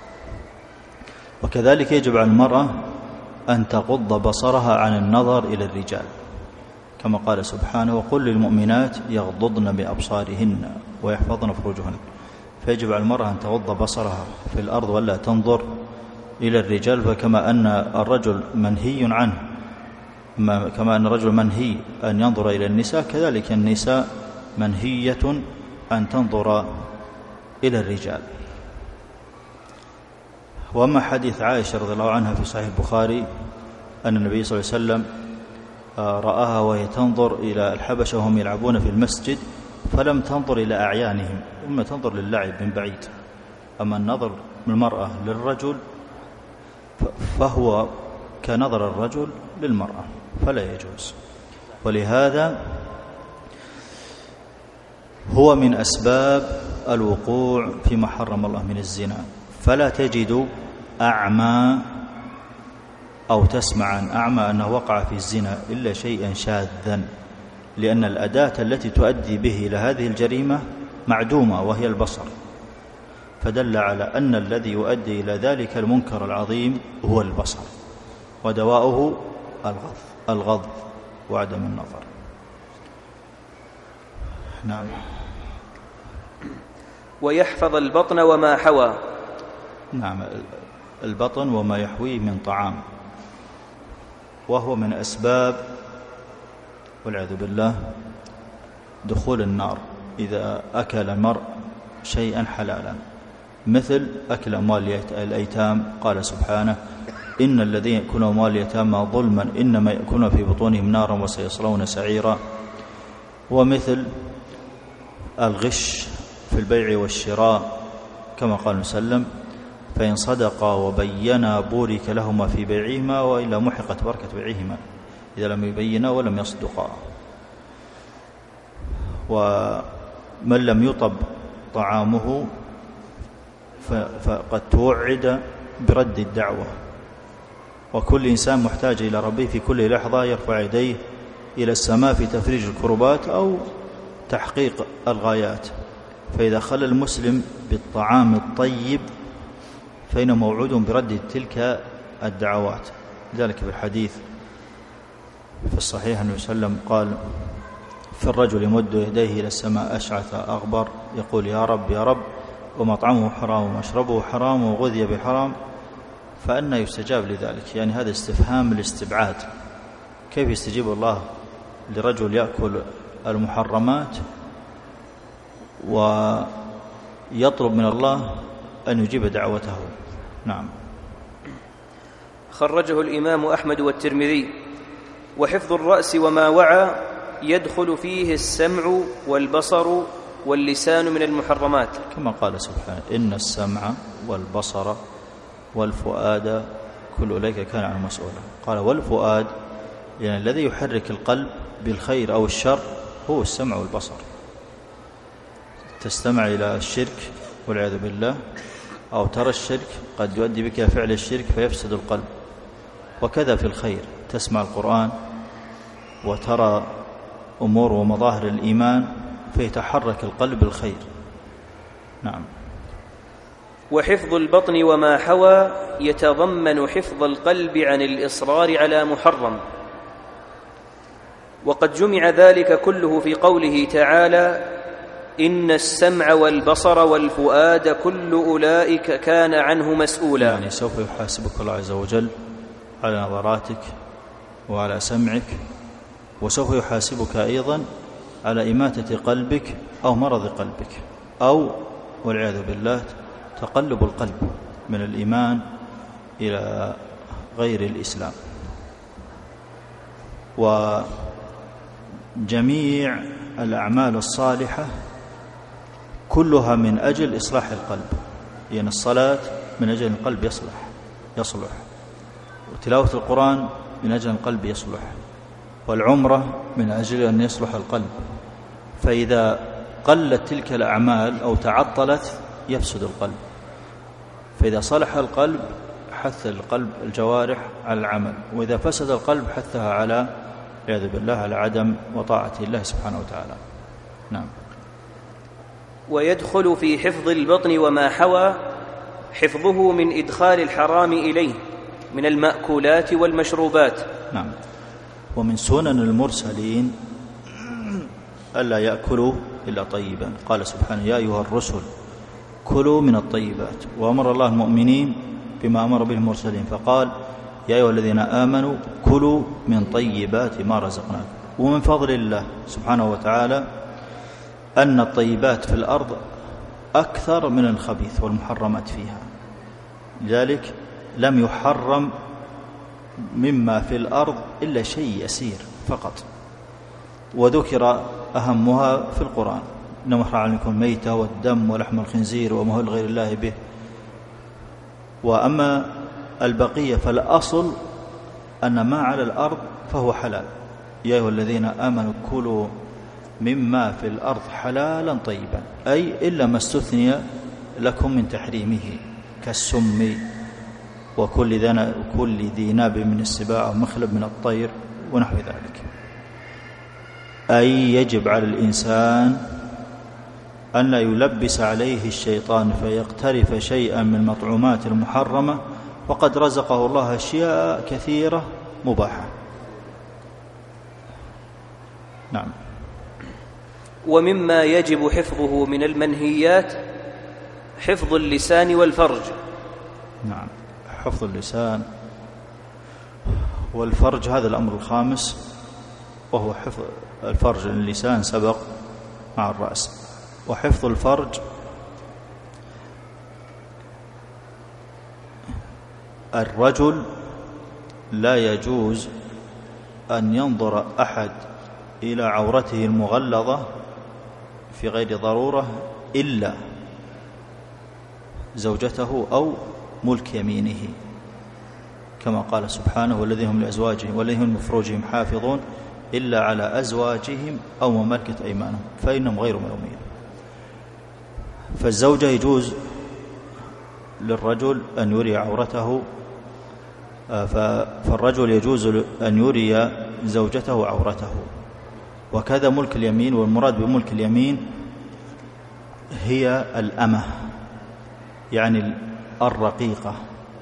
[SPEAKER 4] وكذلك يجب على المرأة أن تغض بصرها عن النظر إلى الرجال، كما قال سبحانه وقل للمؤمنات يغضضن بأبصارهن ويحفظن فروجهن. فيجب على المرأة أن تغض بصرها في الأرض ولا تنظر إلى الرجال. فكما أن الرجل منهي عنه، كما أن الرجل منهي أن ينظر إلى النساء، كذلك النساء منهية أن تنظر إلى الرجال. وأما حديث عائشة رضي الله عنها في صحيح البخاري أن النبي صلى الله عليه وسلم رآها وهي تنظر إلى الحبشة وهم يلعبون في المسجد فلم تنظر إلى أعيانهم، إما تنظر للعب من بعيد. أما النظر من المرأة للرجل فهو كنظر الرجل للمرأة فلا يجوز. ولهذا هو من أسباب الوقوع فيما حرم الله من الزنا. فلا تجد أعمى أو تسمع عن أعمى أنه وقع في الزنا إلا شيئا شاذا، لأن الأداة التي تؤدي به إلى هذه الجريمة معدومة وهي البصر، فدل على أن الذي يؤدي إلى ذلك المنكر العظيم هو البصر، ودواؤه الغض وعدم النظر. نعم.
[SPEAKER 1] ويحفظ البطن وما حوى.
[SPEAKER 4] نعم، البطن وما يحويه من طعام، وهو من أسباب والعياذ بالله دخول النار إذا أكل المرء شيئا حلالا، مثل أكل أموال الأيتام. قال سبحانه: إن الذين يأكلون أموال اليتامى ظلما إنما يأكلون في بطونهم نارا وسيصلون سعيرا. ومثل الغش في البيع والشراء كما قال وسلم: فإن صدقا وبينا بورك لهما في بيعهما وإلا محقت بركة بيعهما إذا لم يبينا ولم يصدقا. ومن لم يطب طعامه فقد توعد برد الدعوة. وكل إنسان محتاج إلى ربه في كل لحظة، يرفع يديه إلى السماء في تفريج الكربات أو تحقيق الغايات. فإذا خلى المسلم بالطعام الطيب فإنه موعود برد تلك الدعوات. لذلك في الحديث في الصحيح النبي صلى الله عليه وسلم قال: في الرجل يمد يديه إلى السماء أشعث أغبر يقول: يا رب يا رب، ومطعمه حرام ومشربه حرام وغذي بحرام، فأنى يستجاب لذلك؟ يعني هذا استفهام الاستبعاد. كيف يستجيب الله لرجل يأكل المحرمات ويطلب من الله أن يجيب دعوته؟ نعم.
[SPEAKER 1] خرجه الإمام أحمد والترمذي. وحفظ الرأس وما وعى يدخل فيه السمع والبصر واللسان من المحرمات،
[SPEAKER 4] كما قال سبحانه: إن السمع والبصر والفؤاد كل أولئك كان عنه مسؤولا. قال والفؤاد يعني الذي يحرك القلب بالخير أو الشر هو السمع والبصر. تستمع إلى الشرك والعياذ بالله، أو ترى الشرك قد يؤدي بك فعل الشرك فيفسد القلب. وكذا في الخير، تسمع القرآن وترى أمور ومظاهر الإيمان فيتحرك القلب بالخير. نعم.
[SPEAKER 1] وحفظ البطن وما حوى يتضمن حفظ القلب عن الإصرار على محرم، وقد جمع ذلك كله في قوله تعالى: إن السمع والبصر والفؤاد كل أولئك كان عنه مسؤولا.
[SPEAKER 4] يعني سوف يحاسبك الله عز وجل على نظراتك وعلى سمعك، وسوف يحاسبك أيضا على إماتة قلبك أو مرض قلبك، أو والعياذ بالله تقلب القلب من الإيمان إلى غير الإسلام. وجميع الأعمال الصالحة كلها من أجل إصلاح القلب. يعني الصلاة من أجل القلب يصلح، وتلاوة القرآن من أجل القلب يصلح، والعمرة من أجل أن يصلح القلب. فإذا قلت تلك الأعمال أو تعطلت يفسد القلب. فإذا صلح القلب حث القلب الجوارح على العمل، وإذا فسد القلب حثها على والعياذ بالله على عدم وطاعة الله سبحانه وتعالى. نعم.
[SPEAKER 1] ويدخل في حفظ البطن وما حوى حفظه من إدخال الحرام إليه من المأكولات والمشروبات.
[SPEAKER 4] نعم. ومن سنن المرسلين ألا يأكلوا إلا طيبا. قال سبحانه: يا أيها الرسل كلوا من الطيبات. وأمر الله المؤمنين بما أمر به المرسلين، فقال: يا أيها الذين آمنوا كلوا من طيبات ما رزقناكم. ومن فضل الله سبحانه وتعالى أن الطيبات في الأرض أكثر من الخبيث والمحرمات فيها، لذلك لم يحرم مما في الأرض إلا شيء يسير، فقط، وذكر أهمها في القرآن: إنما حرم عليكم الميتة والدم ولحم الخنزير وما أهل لغير الله به. وأما البقية فالأصل أن ما على الأرض فهو حلال. يا أيها الذين آمنوا كلوا مما في الأرض حلالا طيبا، أي إلا ما استثني لكم من تحريمه كالسم وكل ذي ناب من السباع ومخلب من الطير ونحو ذلك. أي يجب على الإنسان أن لا يلبس عليه الشيطان فيقترف شيئا من المطعومات المحرمة، وقد رزقه الله أشياء كثيرة مباحة. نعم.
[SPEAKER 1] ومما يجب حفظه من المنهيات حفظ اللسان والفرج.
[SPEAKER 4] نعم، حفظ اللسان والفرج هذا الأمر الخامس، وهو حفظ الفرج. اللسان سبق مع الرأس. وحفظ الفرج الرجل لا يجوز أن ينظر أحد إلى عورته المغلظة في غير ضرورة إلا زوجته أو ملك يمينه، كما قال سبحانه: والذين هم لأزواجهم والذين هم لفروجهم حافظون إلا على أزواجهم أو ما ملكت أيمانهم فإنهم غير ملومين. فالزوجة يجوز للرجل أن يري عورته، فالرجل يجوز أن يري زوجته عورته، وكذا ملك اليمين. والمراد بملك اليمين هي الأمة، يعني الرقيقة،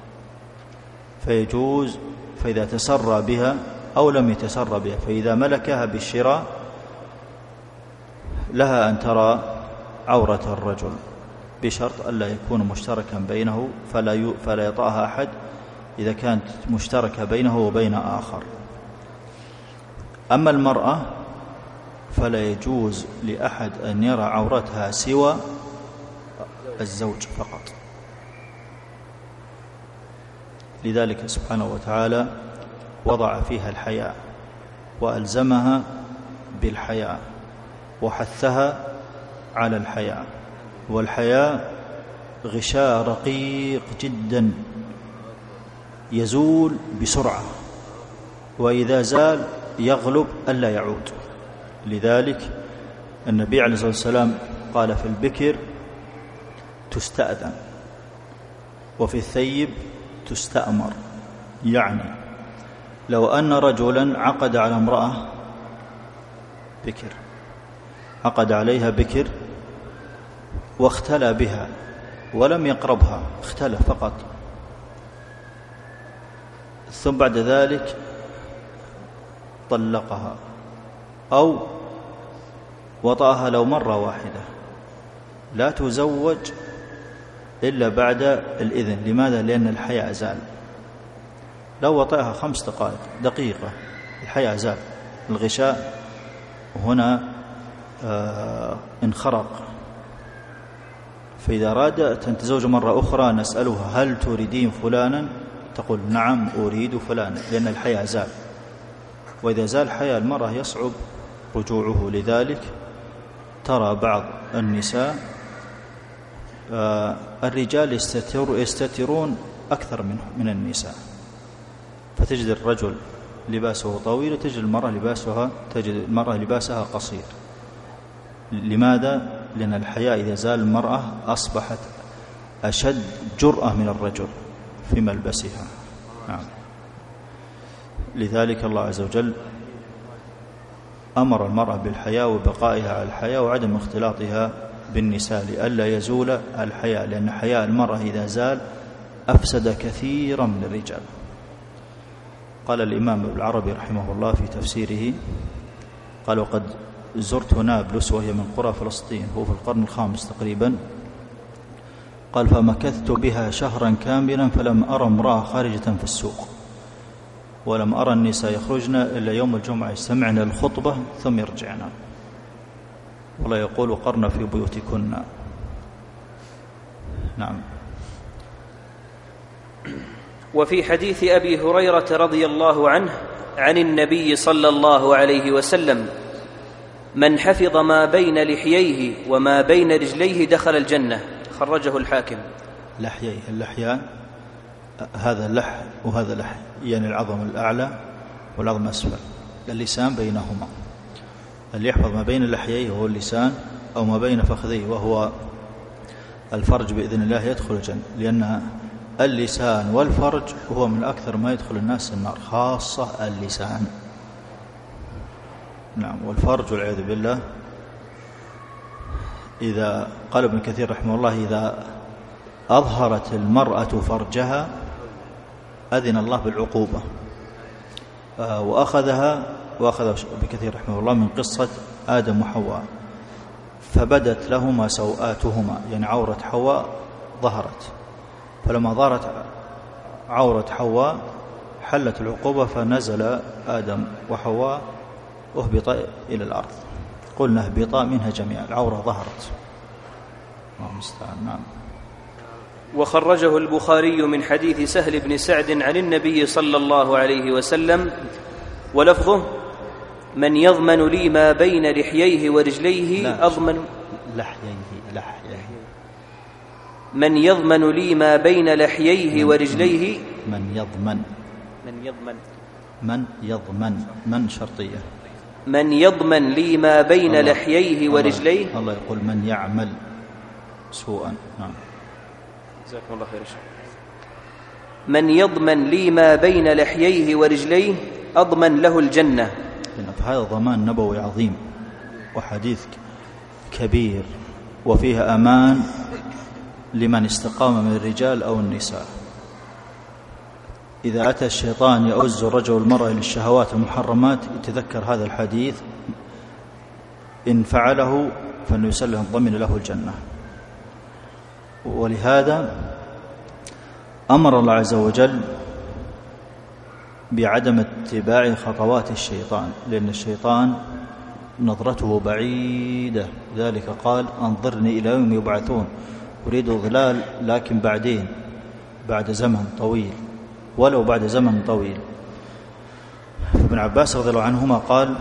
[SPEAKER 4] فيجوز فإذا تسرى بها أو لم يتسرى بها، فإذا ملكها بالشراء لها أن ترى عورة الرجل بشرط ألا يكون مشتركا بينه، فلا يطأها أحد إذا كانت مشتركة بينه وبين آخر. أما المرأة فلا يجوز لأحد أن يرى عورتها سوى الزوج فقط. لذلك سبحانه وتعالى وضع فيها الحياء وألزمها بالحياء وحثها على الحياء. والحياء غشاء رقيق جدا يزول بسرعة، وإذا زال يغلب ألا يعود. لذلك النبي عليه الصلاة والسلام قال: في البكر تستأذن وفي الثيب تستأمر. يعني لو أن رجلا عقد على امرأة بكر، عقد عليها بكر واختلى بها ولم يقربها، اختلى فقط، ثم بعد ذلك طلقها أو وطأها لو مرة واحدة، لا تزوج إلا بعد الإذن. لماذا؟ لأن الحياء زال. لو وطأها 5 دقيقة الحياء زال، الغشاء هنا انخرق. فإذا أرادت أن تتزوج مرة أخرى نسألها: هل تريدين فلانا؟ تقول: نعم أريد فلانا، لأن الحياء زال. وإذا زال حياء المرأة يصعب رجوعه. لذلك ترى بعض النساء الرجال يستترون أكثر من النساء، فتجد الرجل لباسه طويل وتجد المرأة لباسها قصير. لماذا؟ لأن الحياء إذا زال المرأة أصبحت أشد جرأة من الرجل في ملبسها. نعم. لذلك الله عز وجل أمر المرأة بالحياء وبقائها على الحياء وعدم اختلاطها بالنساء لئلا يزول الحياء، لأن حياء المرأة إذا زال أفسد كثيرا من الرجال. قال الإمام ابن العربي رحمه الله في تفسيره، قال: وقد زرت نابلس وهي من قرى فلسطين، هو في القرن الخامس تقريبا. قال: فمكثت بها شهرا كاملا فلم أرى امرأة خارجة في السوق، ولم أرى النساء يخرجن إلا يوم الجمعة يستمعن الخطبة ثم يرجعن، والله يقول: قرن في بيوتكن. نعم.
[SPEAKER 1] وفي حديث أبي هريرة رضي الله عنه عن النبي صلى الله عليه وسلم: من حفظ ما بين لحييه وما بين رجليه دخل الجنة. خرجه الحاكم.
[SPEAKER 4] لحييه، اللحيان، هذا لح وهذا لح، يعني العظم الأعلى والعظم الأسفل، اللسان بينهما. اللي يحفظ ما بين لحييه وهو اللسان، أو ما بين فخذيه وهو الفرج بإذن الله يدخل الجنة، لأن اللسان والفرج هو من أكثر ما يدخل الناس النار، خاصة اللسان. نعم. والفرج والعياذ بالله، إذا قال ابن كثير رحمه الله: إذا أظهرت المرأة فرجها أذن الله بالعقوبة. وأخذ ابن كثير رحمه الله من قصة آدم وحواء، فبدت لهما سوآتهما، يعني عورة حواء ظهرت، فلما ظهرت عورة حواء حلت العقوبة، فنزل آدم وحواء أهبط إلى الأرض. قلنا اهبطا منها جميعا، العورة ظهرت. الله المستعان. نعم.
[SPEAKER 1] وخرجه البخاري من حديث سهل بن سعد عن النبي صلى الله عليه وسلم، ولفظه: من يضمن لي ما بين لحييه ورجليه أضمن
[SPEAKER 4] لحييه.
[SPEAKER 1] من يضمن لي ما بين لحييه ورجليه.
[SPEAKER 4] من شرطية.
[SPEAKER 1] من يضمن لي ما بين لحييه ورجليه.
[SPEAKER 4] الله يقول: من يعمل سوءا. نعم.
[SPEAKER 1] جزاكم الله خير. من يضمن لي ما بين لحييه ورجليه أضمن له الجنة.
[SPEAKER 4] فهذا ضمان نبوي عظيم، وحديث كبير، وفيها أمان لمن استقام من الرجال أو النساء. إذا أتى الشيطان يؤز الرجل والمرأة للشهوات المحرمات يتذكر هذا الحديث، إن فعله فإنه يسلم ضمن له الجنة. ولهذا أمر الله عز وجل بعدم اتباع خطوات الشيطان، لأن الشيطان نظرته بعيدة، ذلك قال: أنظرني إلى يوم يبعثون. أريد ظلال، لكن بعدين، بعد زمن طويل، ولو بعد زمن طويل. ابن عباس رضي الله عنهما قال: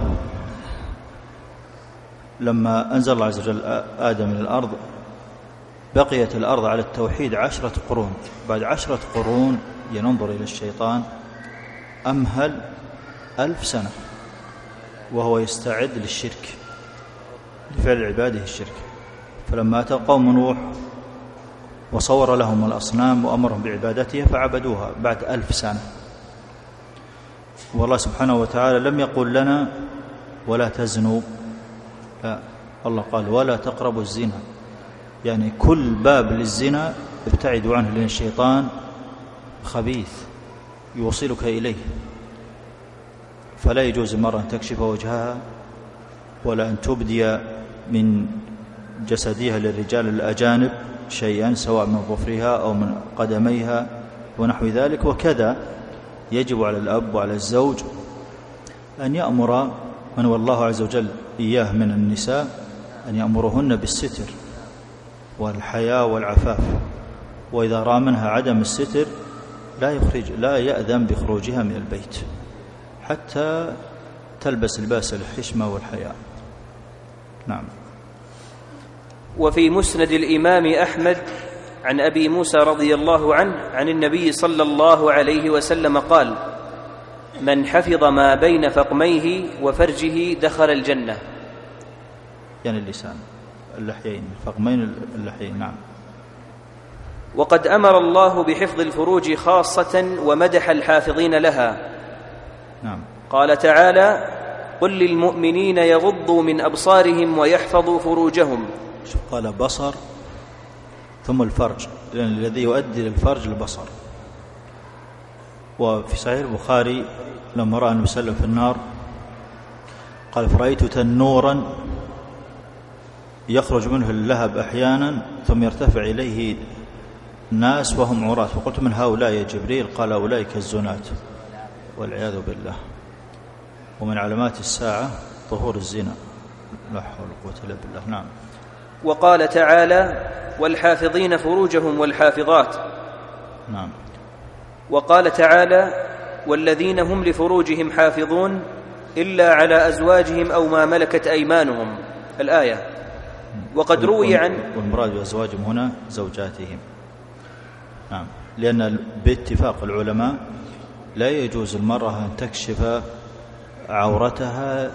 [SPEAKER 4] لما أنزل الله عز وجل آدم من الأرض بقيت الأرض على التوحيد 10 قرون، بعد 10 قرون ينظر إلى الشيطان أمهل 1000 سنة وهو يستعد للشرك، لفعل عباده الشرك. فلما أتى قوم نوح وصور لهم الأصنام وأمرهم بعبادتها فعبدوها بعد 1000 سنة. والله سبحانه وتعالى لم يقل لنا ولا تزنوا، لا، الله قال: ولا تقربوا الزنا، يعني كل باب للزنا ابتعدوا عنه، لأن الشيطان خبيث يوصلك إليه. فلا يجوز المرأة أن تكشف وجهها، ولا أن تبدي من جسدها للرجال الأجانب شيئا، سواء من ظفرها أو من قدميها ونحو ذلك. وكذا يجب على الأب وعلى الزوج أن يأمر من والله عز وجل إياه من النساء، أن يأمرهن بالستر والحياء والعفاف، وإذا رأى منها عدم الستر لا يأذن بخروجها من البيت حتى تلبس لباس الحشمة والحياء. نعم.
[SPEAKER 1] وفي مسند الإمام أحمد عن أبي موسى رضي الله عنه عن النبي صلى الله عليه وسلم قال: من حفظ ما بين فقميه وفرجه دخل الجنة.
[SPEAKER 4] يعني اللسان، اللحيين، فقمين اللحيين. نعم.
[SPEAKER 1] وقد أمر الله بحفظ الفروج خاصة ومدح الحافظين لها.
[SPEAKER 4] نعم.
[SPEAKER 1] قال تعالى: قل للمؤمنين يغضوا من أبصارهم ويحفظوا فروجهم.
[SPEAKER 4] شوف، قال بصر ثم الفرج، لأن الذي يؤدي للفرج البصر. وفي صحيح البخاري لما رأى النبي صلى الله عليه وسلم في النار قال: فرأيت تنورا يخرج منه اللهب أحيانا ثم يرتفع إليه ناس وهم عراة، فقلت: من هؤلاء يا جبريل؟ قال: أولئك الزنات والعياذ بالله. ومن علامات الساعة ظهور الزنا، لا حول ولا قوة إلا بالله. نعم.
[SPEAKER 1] وقال تعالى: والحافظين فروجهم والحافظات.
[SPEAKER 4] نعم.
[SPEAKER 1] وقال تعالى: والذين هم لفروجهم حافظون إلا على أزواجهم أو ما ملكت أيمانهم، الآية. وقد روي عن،
[SPEAKER 4] والمراد بأزواجهم هنا زوجاتهم، نعم، لأن باتفاق العلماء لا يجوز المرأة أن تكشف عورتها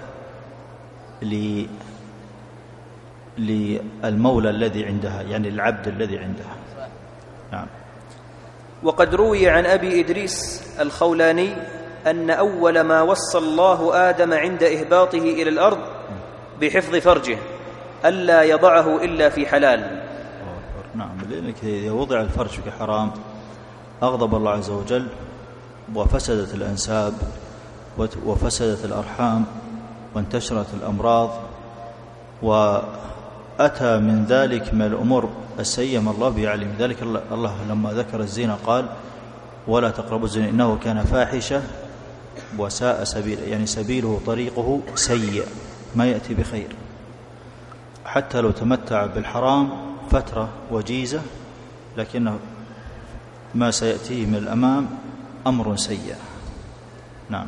[SPEAKER 4] للمولى الذي عندها، يعني العبد الذي عندها، نعم.
[SPEAKER 1] وقد روي عن أبي إدريس الخولاني أن أول ما وصى الله آدم عند إهباطه إلى الأرض بحفظ فرجه ألا يضعه إلا في حلال.
[SPEAKER 4] نعم، لأنك إذا وضع الفرج في حرام أغضب الله عز وجل، وفسدت الأنساب وفسدت الأرحام وانتشرت الأمراض، وأتى من ذلك من الأمور السيئة ما الله بيعلم. ذلك الله لما ذكر الزنا قال ولا تقربوا الزنا إنه كان فاحشة وساء سبيلا، يعني سبيله طريقه سيء ما يأتي بخير. حتى لو تمتع بالحرام فترة وجيزة، لكنه ما سيأتيه من الأمام أمر سيء. نعم.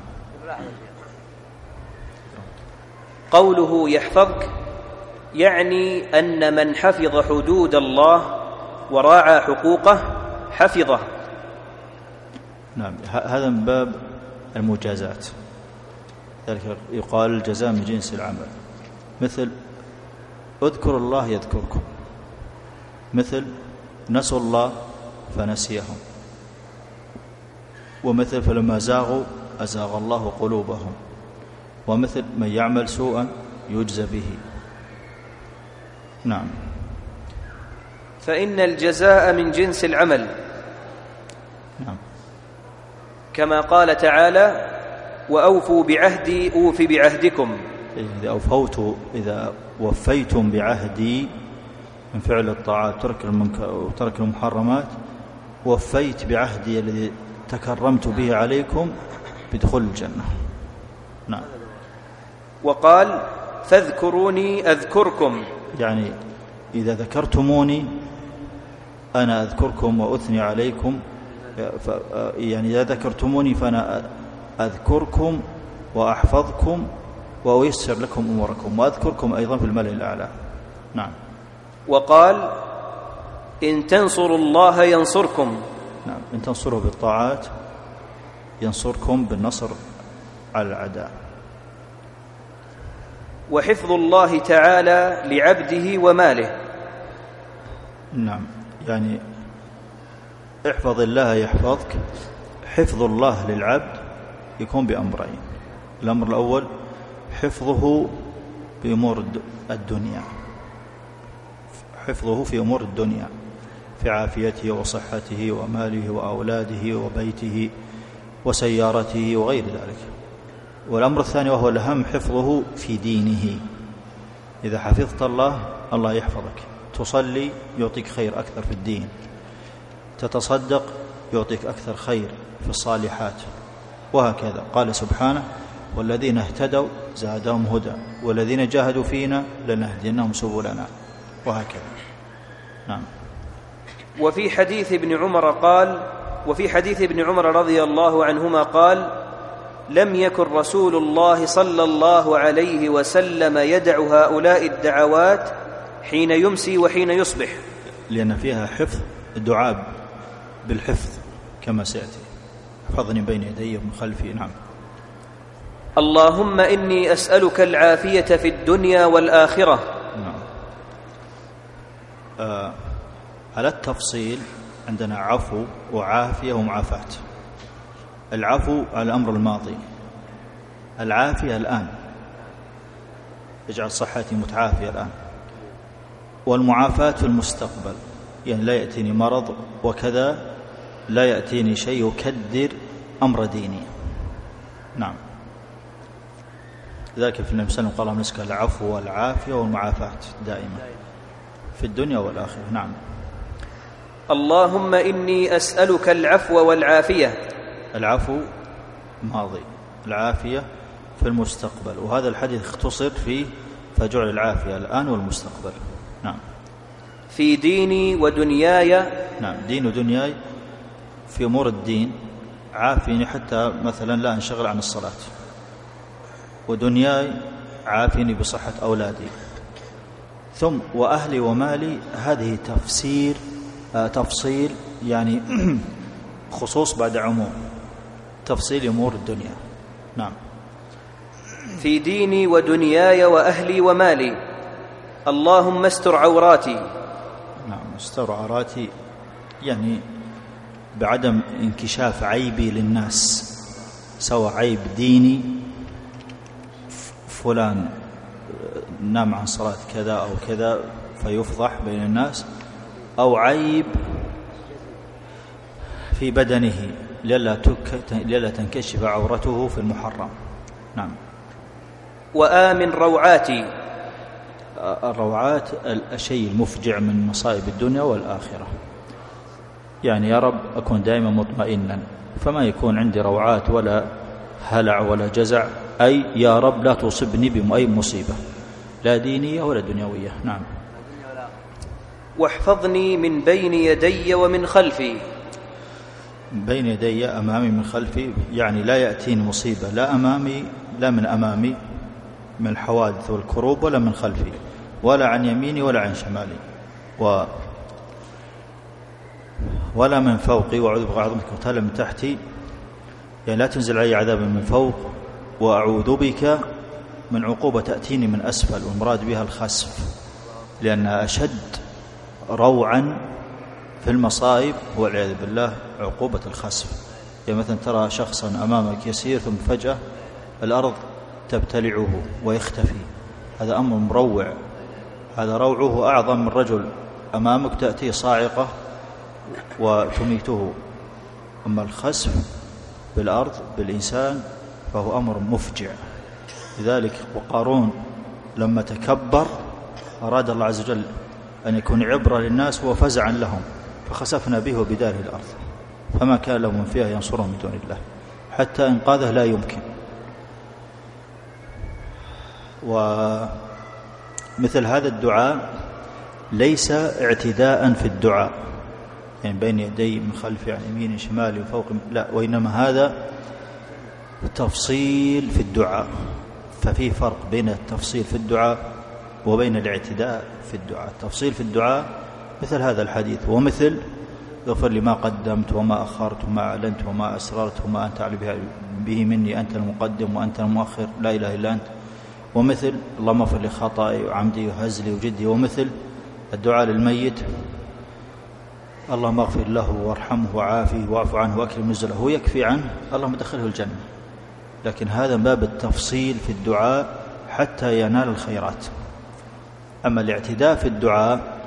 [SPEAKER 1] قوله يحفظك يعني أن من حفظ حدود الله وراعى حقوقه حفظه.
[SPEAKER 4] نعم، هذا من باب المجازات، ذلك يقال الجزاء من جنس العمل. مثل اذكروا الله يذكركم، مثل نسوا الله فنسيهم، ومثل فلما زاغوا أزاغ الله قلوبهم، ومثل من يعمل سوءا يجزى به. نعم.
[SPEAKER 1] فإن الجزاء من جنس العمل،
[SPEAKER 4] نعم،
[SPEAKER 1] كما قال تعالى وأوفوا بعهدي أوف بعهدكم.
[SPEAKER 4] إذا وفيتم بعهدي من فعل الطاعات وترك المحرمات، وفيت بعهدي الذي تكرمت به عليكم بدخول الجنة. نعم.
[SPEAKER 1] وقال فاذكروني أذكركم،
[SPEAKER 4] يعني إذا ذكرتموني أنا أذكركم وأثني عليكم، يعني إذا ذكرتموني فأنا أذكركم وأحفظكم وأيسر لكم أموركم وأذكركم أيضا في الملأ الأعلى. نعم.
[SPEAKER 1] وقال إن تنصروا الله ينصركم.
[SPEAKER 4] نعم، إن تنصروا بالطاعات ينصركم بالنصر على الأعداء.
[SPEAKER 1] وحفظ الله تعالى لعبده وماله.
[SPEAKER 4] نعم، يعني احفظ الله يحفظك. حفظ الله للعبد يكون بأمرين. الأمر الأول حفظه بأمور الدنيا، حفظه في أمور الدنيا، في عافيته وصحته وماله وأولاده وبيته وسيارته وغير ذلك. والأمر الثاني وهو الأهم حفظه في دينه. إذا حفظت الله الله يحفظك. تصلي يعطيك خير أكثر في الدين، تتصدق يعطيك أكثر خير في الصالحات، وهكذا. قال سبحانه والذين اهتدوا زادهم هدى والذين جاهدوا فينا لنهدينهم سبلنا، وهكذا. نعم.
[SPEAKER 1] وفي حديث ابن عمر رضي الله عنهما قال لم يكن رسول الله صلى الله عليه وسلم يدع هؤلاء الدعوات حين يمسي وحين يصبح،
[SPEAKER 4] لأن فيها حفظ الدعاء بالحفظ كما سيأتي. حفظني بين يدي ومن خلفي. نعم.
[SPEAKER 1] اللهم إني أسألك العافية في الدنيا والآخرة.
[SPEAKER 4] نعم. على التفصيل عندنا عفو وعافية ومعافاة. العفو على الأمر الماضي، العافية الآن، اجعل صحتي متعافية الآن. والمعافاة في المستقبل، يعني لا يأتيني مرض وكذا لا يأتيني شيء يكدر أمر ديني. نعم. ذلك في النبي صلى الله عليه وسلم قال مسك العفو والعافية والمعافاة دائما في الدنيا والآخرة. نعم.
[SPEAKER 1] اللهم إني أسألك العفو والعافية.
[SPEAKER 4] العفو ماضي، العافية في المستقبل، وهذا الحديث اختصر فيه فجعل العافية الآن والمستقبل. نعم.
[SPEAKER 1] في ديني ودنياي.
[SPEAKER 4] نعم، دين ودنياي في أمور الدين عافيني حتى مثلا لا أنشغل عن الصلاة، ودنياي عافيني بصحة أولادي، ثم وأهلي ومالي. هذه تفصيل يعني خصوص بعد عموم، تفصيل أمور الدنيا. نعم.
[SPEAKER 1] في ديني ودنياي وأهلي ومالي، اللهم استر عوراتي.
[SPEAKER 4] نعم، استر عوراتي يعني بعدم انكشاف عيبي للناس، سواء عيب ديني، فلان نام عن صلاة كذا أو كذا فيفضح بين الناس، أو عيب في بدنه لئلا تنكشف عورته في المحرم. نعم.
[SPEAKER 1] وآمن روعاتي.
[SPEAKER 4] الروعات الشيء المفجع من مصائب الدنيا والآخرة، يعني يا رب أكون دائما مطمئنا، فما يكون عندي روعات ولا هلع ولا جزع، أي يا رب لا تصبني بأي مصيبة لا دينية ولا دنيوية. نعم.
[SPEAKER 1] واحفظني من بين يدي ومن خلفي.
[SPEAKER 4] بين يدي، أمامي، من خلفي، يعني لا يأتيني مصيبة لا أمامي، لا من أمامي من الحوادث والكروب، ولا من خلفي، ولا عن يميني ولا عن شمالي، ولا من فوقي، وأعوذ بعظمتك وتعالى من تحتي، يعني لا تنزل علي عذابا من فوق، وأعوذ بك من عقوبة تأتيني من أسفل، والمراد بها الخسف، لأنها أشد روعا في المصائب والعياذ بالله عقوبة الخسف. يعني مثلا ترى شخصا أمامك يسير ثم فجأة الأرض تبتلعه ويختفي، هذا أمر مروع، هذا روعه أعظم من رجل أمامك تأتي صاعقة وتميته. أما الخسف بالأرض بالإنسان فهو أمر مفجع. لذلك وقارون لما تكبر أراد الله عز وجل أن يكون عبرة للناس وفزعا لهم، فخسفنا به وبداره الأرض، فما كان له من فيها ينصرهم من دون الله، حتى إنقاذه لا يمكن. ومثل هذا الدعاء ليس اعتداء في الدعاء، يعني بين يدي، من خلفي، عن يمين، شمالي، وفوق، لا، وإنما هذا تفصيل في الدعاء. ففي فرق بين التفصيل في الدعاء وبين الاعتداء في الدعاء. التفصيل في الدعاء مثل هذا الحديث، ومثل اغفر لي ما قدمت وما أخرت وما أعلنت وما أسررت وما أنت أعلم به مني، أنت المقدم وأنت المؤخر، لا إله إلا أنت. ومثل اللهم اغفر لي خطأي وعمدي وهزلي وجدي. ومثل الدعاء للميت اللهم اغفر له وارحمه وعافيه واعف عنه واكرم نزله، هو يكفي عنه اللهم ادخله الجنة. لكن هذا باب التفصيل في الدعاء حتى ينال الخيرات. أما الاعتداء في الدعاء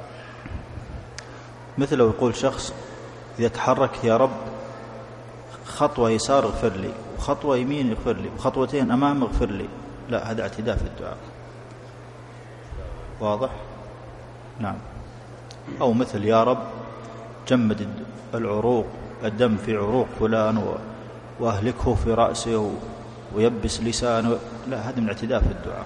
[SPEAKER 4] مثل لو يقول شخص يتحرك يا رب خطوة يسار اغفر لي، وخطوة يمين اغفر لي، وخطوتين أمام اغفر لي، لا، هذا اعتداء في الدعاء. واضح؟ نعم. أو مثل يا رب جمد العروق، الدم في عروق فلان وأهلكه في رأسه ويبس لسانه، لا، هذا من اعتداء في الدعاء.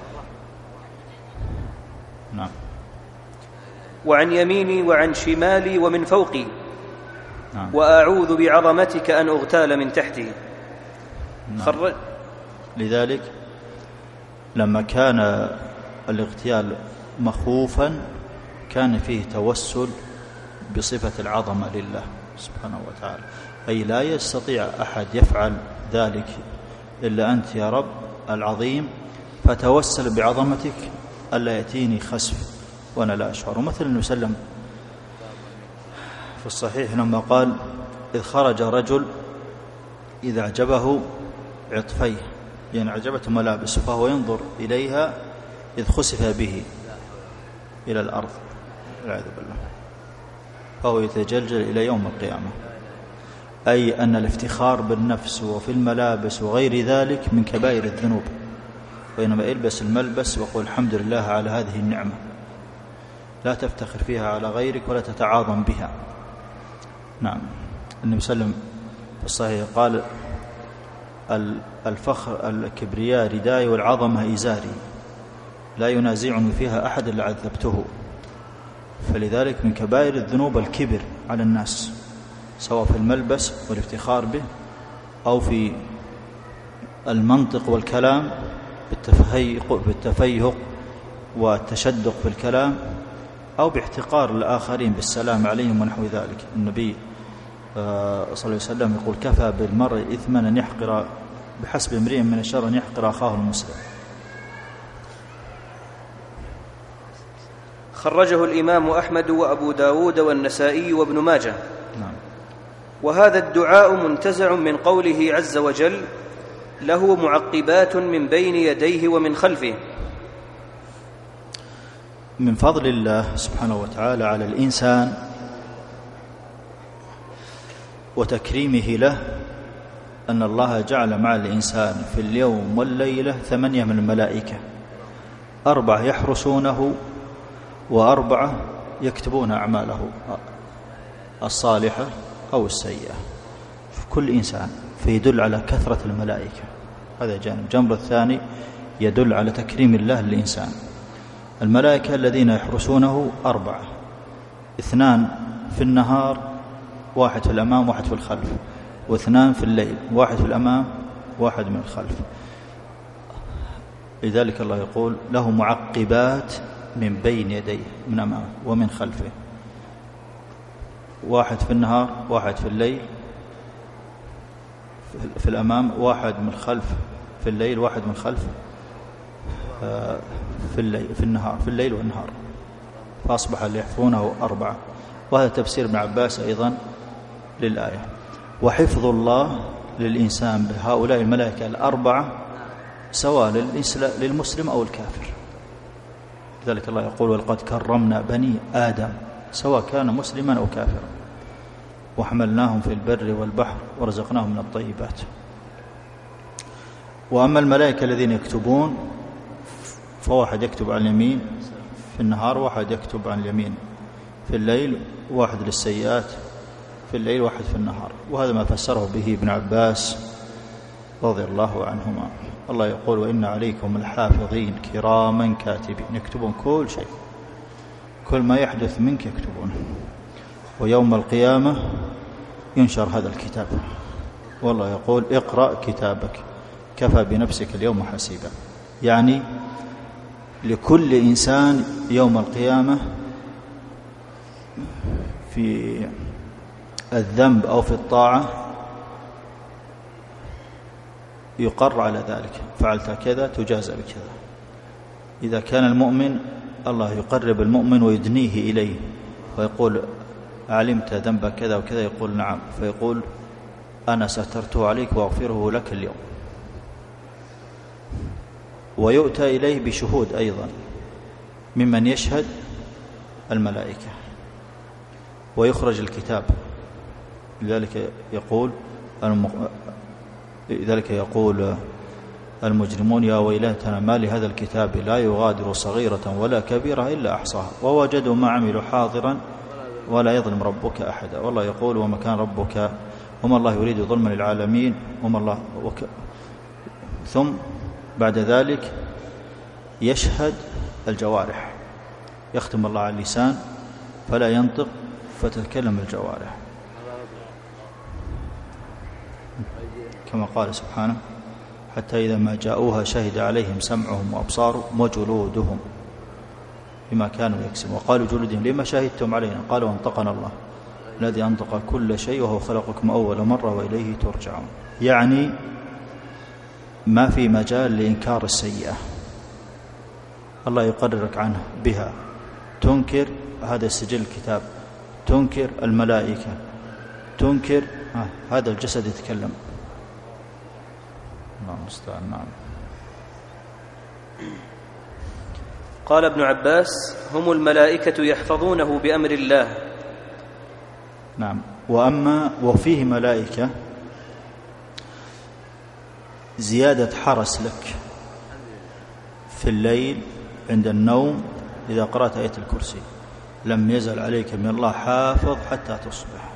[SPEAKER 4] نعم.
[SPEAKER 1] وعن يميني وعن شمالي ومن فوقي.
[SPEAKER 4] نعم.
[SPEAKER 1] وأعوذ بعظمتك أن أغتال من تحتي.
[SPEAKER 4] نعم. لذلك لما كان الاغتيال مخوفا كان فيه توسل بصفة العظمة لله سبحانه وتعالى، أي لا يستطيع أحد يفعل ذلك إلا أنت يا رب العظيم، فتوسل بعظمتك ألا يأتيني خسف وأنا لا أشعر. ومثل النبي صلى الله عليه وسلم في الصحيح لما قال إذ خرج رجل إذا أعجبه عطفيه، يعني أعجبته ملابس، فهو ينظر إليها إذ خسف به إلى الأرض والعياذ بالله، فهو يتجلجل إلى يوم القيامة. أي أن الافتخار بالنفس وفي الملابس وغير ذلك من كبائر الذنوب، وإنما يلبس الملبس وقل الحمد لله على هذه النعمة، لا تفتخر فيها على غيرك ولا تتعاظم بها. نعم. النبي صلى الله عليه وسلم في الصحيح قال الفخر الكبرياء رداي والعظمة إزاري، لا ينازعني فيها أحد إلا عذبته. فلذلك من كبائر الذنوب الكبر على الناس، سواء في الملبس والافتخار به أو في المنطق والكلام بالتفيهق والتشدق في الكلام، أو باحتقار الآخرين بالسلام عليهم ونحو ذلك. النبي صلى الله عليه وسلم يقول: كفى بالمرء إثما أن يحقر، بحسب امرئ من الشر أن يحقر أخاه المسلم.
[SPEAKER 1] خرجه الإمام أحمد وأبو داود والنسائي وابن ماجه.
[SPEAKER 4] نعم.
[SPEAKER 1] وهذا الدعاء منتزع من قوله عز وجل: له معقبات من بين يديه ومن خلفه.
[SPEAKER 4] من فضل الله سبحانه وتعالى على الإنسان وتكريمه له أن الله جعل مع الإنسان في اليوم والليلة 8 من الملائكة، 4 يحرسونه و4 يكتبون أعماله الصالحة أو السيئة في كل إنسان، فيدل على كثرة الملائكة. هذا جانب. الجانب الثاني يدل على تكريم الله للإنسان. الملائكة الذين يحرسونه 4، 2 في النهار، 1 في الأمام 1 في الخلف، و2 في الليل، 1 في الأمام 1 من الخلف. لذلك الله يقول: له معقبات من بين يديه، من أمامه ومن خلفه، 1 في النهار 1 في الليل في الأمام، 1 من الخلف في الليل، 1 من الخلف في النهار، في الليل والنهار، فأصبح اللي يحفظونه 4. وهذا تفسير ابن عباس أيضا للآية. وحفظ الله للإنسان بهؤلاء الملائكة 4 سواء للمسلم أو الكافر. لذلك الله يقول: ولقد كرمنا بني آدم، سواء كان مسلما أو كافرا، وحملناهم في البر والبحر ورزقناهم من الطيبات. وأما الملائكة الذين يكتبون، فواحد يكتب عن اليمين في النهار، 1 يكتب عن اليمين في الليل، 1 للسيئات في الليل 1 في النهار. وهذا ما فسره به ابن عباس رضي الله عنهما. الله يقول: وإن عليكم الحافظين كراما كاتبين، يكتبون كل شيء، كل ما يحدث منك يكتبونه. ويوم القيامة ينشر هذا الكتاب، والله يقول: اقرأ كتابك كفى بنفسك اليوم حسيبا. يعني لكل إنسان يوم القيامة في الذنب أو في الطاعة يقر على ذلك، فعلت كذا تجازى بكذا. إذا كان المؤمن، الله يقرب المؤمن ويدنيه إليه ويقول: علمت ذنب كذا وكذا؟ يقول: نعم. فيقول: أنا سترته عليك وأغفره لك اليوم. ويؤتى إليه بشهود أيضا ممن يشهد الملائكة، ويخرج الكتاب. لذلك يقول المجرمون: يا ويلتنا ما لهذا الكتاب لا يغادر صغيرة ولا كبيرة إلا أحصاها ووجدوا ما عملوا حاضرا ولا يظلم ربك أحدا. والله يقول: وما كان ربك، وما الله يريد ظلما للعالمين، وما الله ثم بعد ذلك يشهد الجوارح، يختم الله على اللسان فلا ينطق فتتكلم الجوارح، كما قال سبحانه: حتى إذا ما جاءوها شهد عليهم سمعهم وأبصارهم وجلودهم بما كانوا يكسبون. وقالوا جلودهم: لما شهدتم علينا؟ قالوا: أنطقنا الله الذي أنطق كل شيء وهو خلقكم أول مرة وإليه ترجعون. يعني ما في مجال لإنكار السيئة، الله يقررك عنه بها. تنكر هذا السجل الكتاب، تنكر الملائكة، تنكر هذا الجسد يتكلم. الله المستعان. نعم.
[SPEAKER 1] قال ابن عباس: هم الملائكة يحفظونه بأمر الله.
[SPEAKER 4] نعم. وفيه ملائكة زيادة حرس لك في الليل عند النوم. إذا قرأت آية الكرسي: لم يزل عليك من الله حافظ حتى تصبح.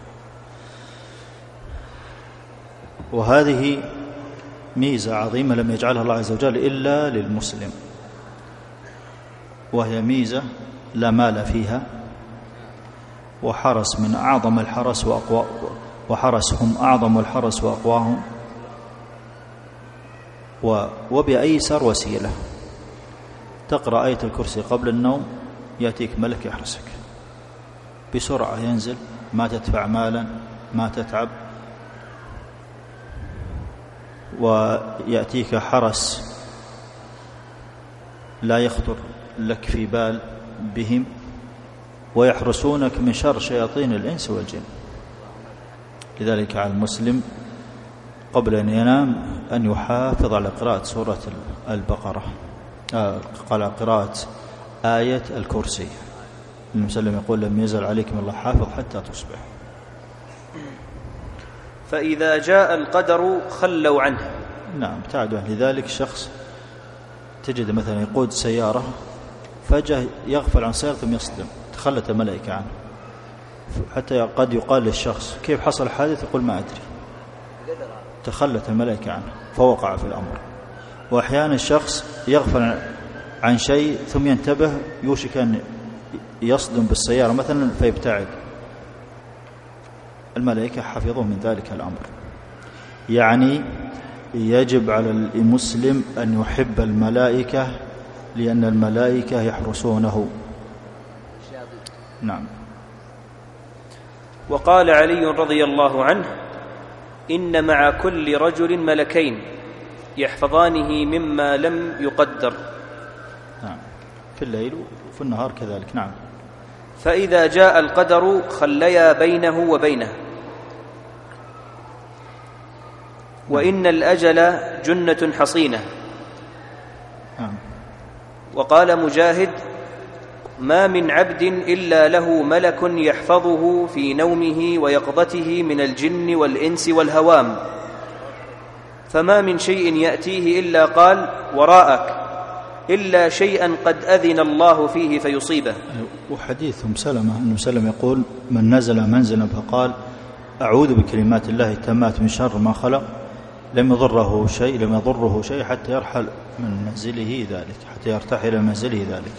[SPEAKER 4] وهذه ميزة عظيمة لم يجعلها الله عز وجل إلا للمسلم، وهي ميزة لا مال فيها، وحرس من أعظم الحرس وحرسهم أعظم الحرس وأقواهم وبأيسر وسيلة. تقرأ آية الكرسي قبل النوم يأتيك ملك يحرسك بسرعة، ينزل، ما تدفع مالا، ما تتعب، ويأتيك حرس لا يخطر لك في بال بهم، ويحرسونك من شر شياطين الإنس والجن. لذلك على المسلم قبل أن ينام أن يحافظ على قراءة سورة البقرة، على قراءة آية الكرسي. المسلم يقول: لم يزل عليك من الله حافظ حتى تصبح.
[SPEAKER 1] فإذا جاء القدر خلوا عنه.
[SPEAKER 4] نعم، ابتعدوا. لذلك شخص تجد مثلا يقود سيارة فجأة يغفل عن سيارته يصدم، تخلت الملائكة عنه، حتى قد يقال للشخص: كيف حصل حادث؟ يقول: ما أدري، تخلت الملائكة عنه فوقع في الأمر. وأحيانا الشخص يغفل عن شيء ثم ينتبه يوشك أن يصدم بالسيارة مثلا فيبتعد، الملائكة حفظوه من ذلك الأمر. يعني يجب على المسلم أن يحب الملائكة، لأن الملائكة يحرسونه. نعم.
[SPEAKER 1] وقال علي رضي الله عنه: إن مع كل رجل ملكين يحفظانه مما لم يقدر.
[SPEAKER 4] نعم، في الليل وفي النهار كذلك. نعم.
[SPEAKER 1] فإذا جاء القدر خليا بينه وبينه. وإن الأجل جنة حصينة. وقال مجاهد: ما من عبد إلا له ملك يحفظه في نومه ويقظته من الجن والإنس والهوام، فما من شيء يأتيه إلا قال: وراءك، إلا شيئا قد أذن الله فيه فيصيبه.
[SPEAKER 4] وحديث سلمة أن سلم يقول: من نزل منزلا فقال: أعوذ بكلمات الله التامات من شر ما خلق، لم يضره شيء حتى يرحل من منزله ذلك، حتى يرتحل من منزله ذلك.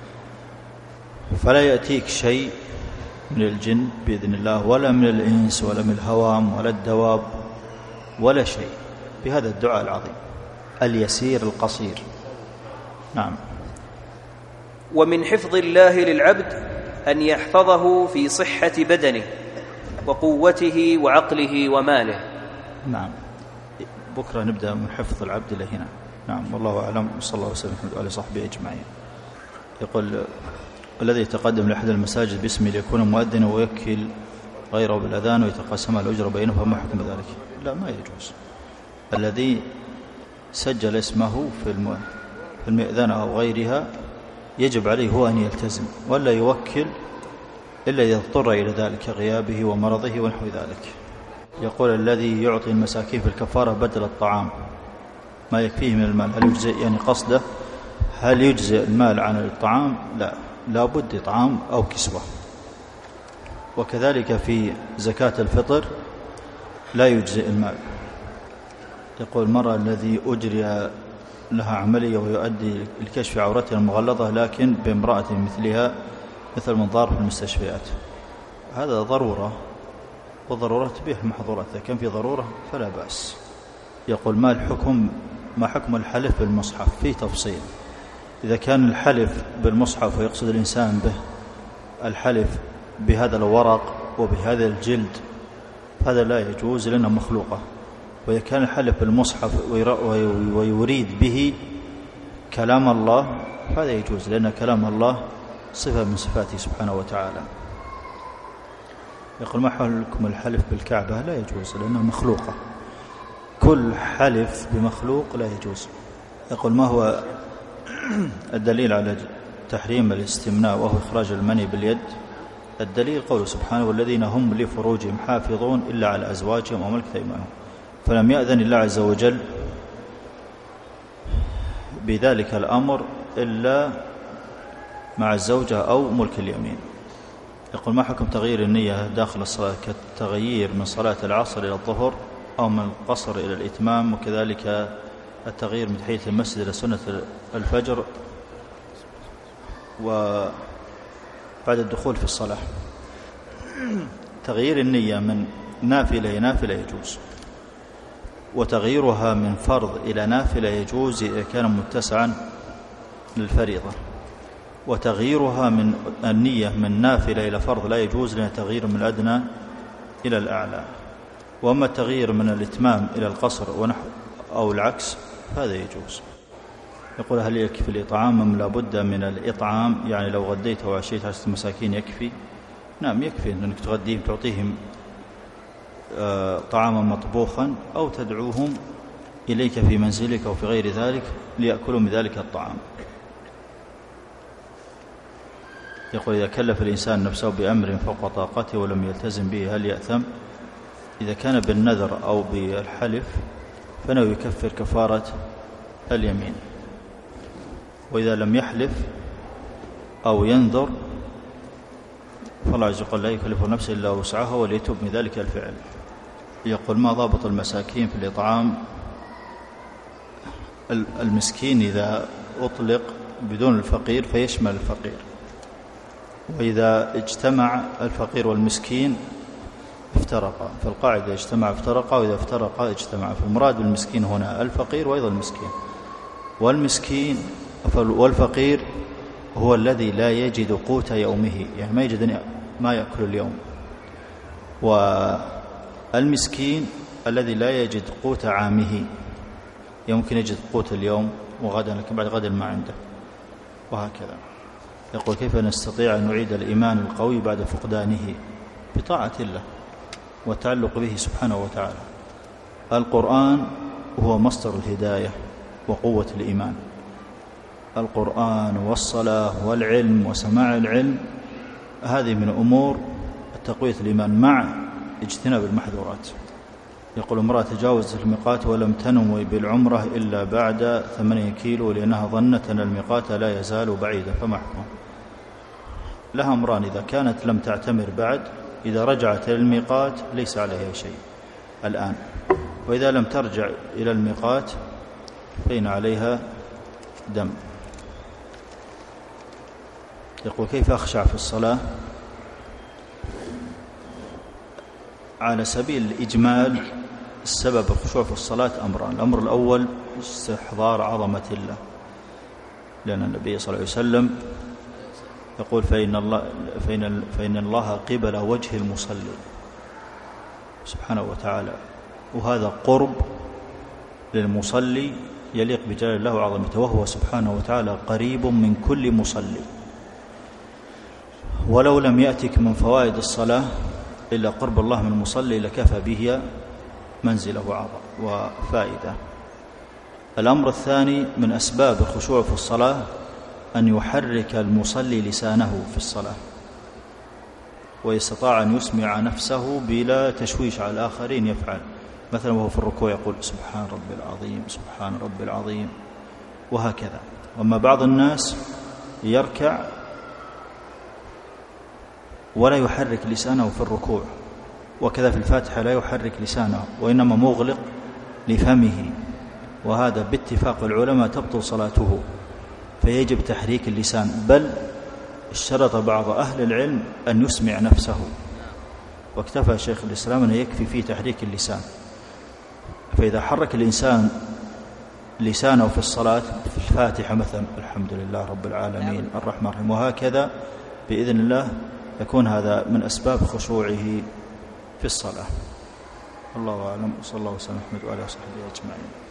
[SPEAKER 4] فلا يأتيك شيء من الجن بإذن الله، ولا من الإنس، ولا من الهوام، ولا الدواب، ولا شيء، بهذا الدعاء العظيم اليسير القصير. نعم.
[SPEAKER 1] ومن حفظ الله للعبد أن يحفظه في صحة بدنه وقوته وعقله وماله.
[SPEAKER 4] نعم. بكرة نبدأ من حفظ العبد إلى هنا. نعم، والله أعلم، صلى الله وسلم وعلى آله وصحبه أجمعين. يقول: الذي يتقدم لأحد المساجد باسمه ليكون مؤذنا ويوكل غيره بالأذان ويتقاسم الأجر بينه، فما حكم ذلك؟ لا، ما يجوز. الذي سجل اسمه في المئذنة أو غيرها يجب عليه هو أن يلتزم، ولا يوكل إلا إذا اضطر إلى ذلك كغيابه ومرضه ونحو ذلك. يقول: الذي يعطي المساكين في الكفارة بدل الطعام ما يكفيه من المال، هل يجزئ؟ يعني قصده هل يجزئ المال عن الطعام؟ لا بد إطعام أو كسوة. وكذلك في زكاة الفطر لا يجزئ المال. يقول: المرأة الذي أجري لها عملية ويؤدي لكشف عورتها المغلظة لكن بامرأة مثلها مثل منظار في المستشفيات، هذا ضرورة، والضرورة تبيح المحظورات، إذا كان في ضرورة فلا بأس. يقول: ما حكم الحلف بالمصحف؟ في تفصيل. إذا كان الحلف بالمصحف ويقصد الإنسان به الحلف بهذا الورق وبهذا الجلد فهذا لا يجوز لأنه مخلوقة. وإذا كان الحلف بالمصحف ويريد به كلام الله فهذا يجوز، لأن كلام الله صفة من صفاته سبحانه وتعالى. يقول: ما حكم الحلف بالكعبة؟ لا يجوز لأنها مخلوقة، كل حلف بمخلوق لا يجوز. يقول: ما هو الدليل على تحريم الاستمناء وهو إخراج المني باليد؟ الدليل قوله سبحانه: والذين هم لفروجهم حافظون إلا على أزواجهم أو ملكت أيمانهم، فلم يأذن الله عز وجل بذلك الأمر إلا مع الزوجة أو ملك اليمين. يقول: ما حكم تغيير النية داخل الصلاة كالتغيير من صلاة العصر إلى الظهر أو من القصر إلى الإتمام، وكذلك التغيير من تحية المسجد إلى سنة الفجر وبعد الدخول في الصلاة؟ تغيير النية من نافلة إلى نافلة يجوز، وتغييرها من فرض إلى نافلة يجوز إذا كان متسعا للفريضة، وتغييرها من النية من نافلة إلى فرض لا يجوز، لأن تغيير من الأدنى إلى الأعلى. وأما التغيير من الإتمام إلى القصر أو العكس هذا يجوز. يقول: هل يكفي الإطعام أم لا بد من الإطعام؟ يعني لو غديت وعشيت 10 مساكين يكفي؟ نعم يكفي أنك تغديهم، تعطيهم طعاما مطبوخا أو تدعوهم إليك في منزلك أو في غير ذلك ليأكلوا من ذلك الطعام. يقول: إذا كلف الإنسان نفسه بأمر فوق طاقته ولم يلتزم به هل يأثم؟ إذا كان بالنذر أو بالحلف فإنه يكفر كفارة اليمين، وإذا لم يحلف أو ينذر فالله عز وجل لا يكلف نفسه إلا وسعها وليتوب من ذلك الفعل. يقول: ما ضابط المساكين في الإطعام؟ المسكين إذا أطلق بدون الفقير فيشمل الفقير، وإذا اجتمع الفقير والمسكين افترقا، فالقاعدة اجتمع افترقا، وإذا افترقا اجتمع. فالمراد بالمسكين هنا الفقير وأيضا المسكين. والفقير هو الذي لا يجد قوت يومه، يعني ما يجد ما يأكل اليوم. والمسكين الذي لا يجد قوت عامه، يمكن يجد قوت اليوم وغدا لكن بعد غدا ما عنده، وهكذا. يقول: كيف نستطيع أن نعيد الإيمان القوي بعد فقدانه؟ بطاعة الله والتعلق به سبحانه وتعالى. القرآن هو مصدر الهداية وقوة الإيمان. القرآن والصلاة والعلم وسماع العلم هذه من أمور تقوية الإيمان مع اجتناب المحظورات. يقول: امرأة تجاوزت الميقات ولم تنوي بالعمرة إلا بعد 8 كيلو لأنها ظنت أن الميقات لا يزال بعيدا، فما حكم؟ لها أمران: إذا كانت لم تعتمر بعد، إذا رجعت إلى الميقات ليس عليها شيء الآن، وإذا لم ترجع إلى الميقات فإن عليها دم. يقول: كيف أخشع في الصلاة؟ على سبيل الإجمال السبب الخشوع في الصلاة أمران: الأمر الأول استحضار عظمة الله، لأن النبي صلى الله عليه وسلم يقول: فإن الله قبل وجه المصلي سبحانه وتعالى، وهذا قرب للمصلي يليق بجلال الله وعظمته، وهو سبحانه وتعالى قريب من كل مصلي. ولو لم يأتك من فوائد الصلاة إلا قرب الله من المصلي لكفى به منزله وفائدة. الأمر الثاني من أسباب الخشوع في الصلاة أن يحرك المصلي لسانه في الصلاة، ويستطاع أن يسمع نفسه بلا تشويش على الآخرين يفعل. مثلا وهو في الركوع يقول: سبحان ربي العظيم سبحان ربي العظيم، وهكذا. وأما بعض الناس يركع ولا يحرك لسانه في الركوع، وكذا في الفاتحة لا يحرك لسانه وإنما مغلق لفمه، وهذا باتفاق العلماء تبطل صلاته، فيجب تحريك اللسان. بل اشترط بعض أهل العلم أن يسمع نفسه، واكتفى شيخ الإسلام أن يكفي فيه تحريك اللسان. فإذا حرك الإنسان لسانه في الصلاة في الفاتحة مثلا الحمد لله رب العالمين الرحمن الرحيم وهكذا، بإذن الله يكون هذا من أسباب خشوعه في الصلاة. الله أعلم، وصلى الله وسلم على محمد وآله وصحبه أجمعين.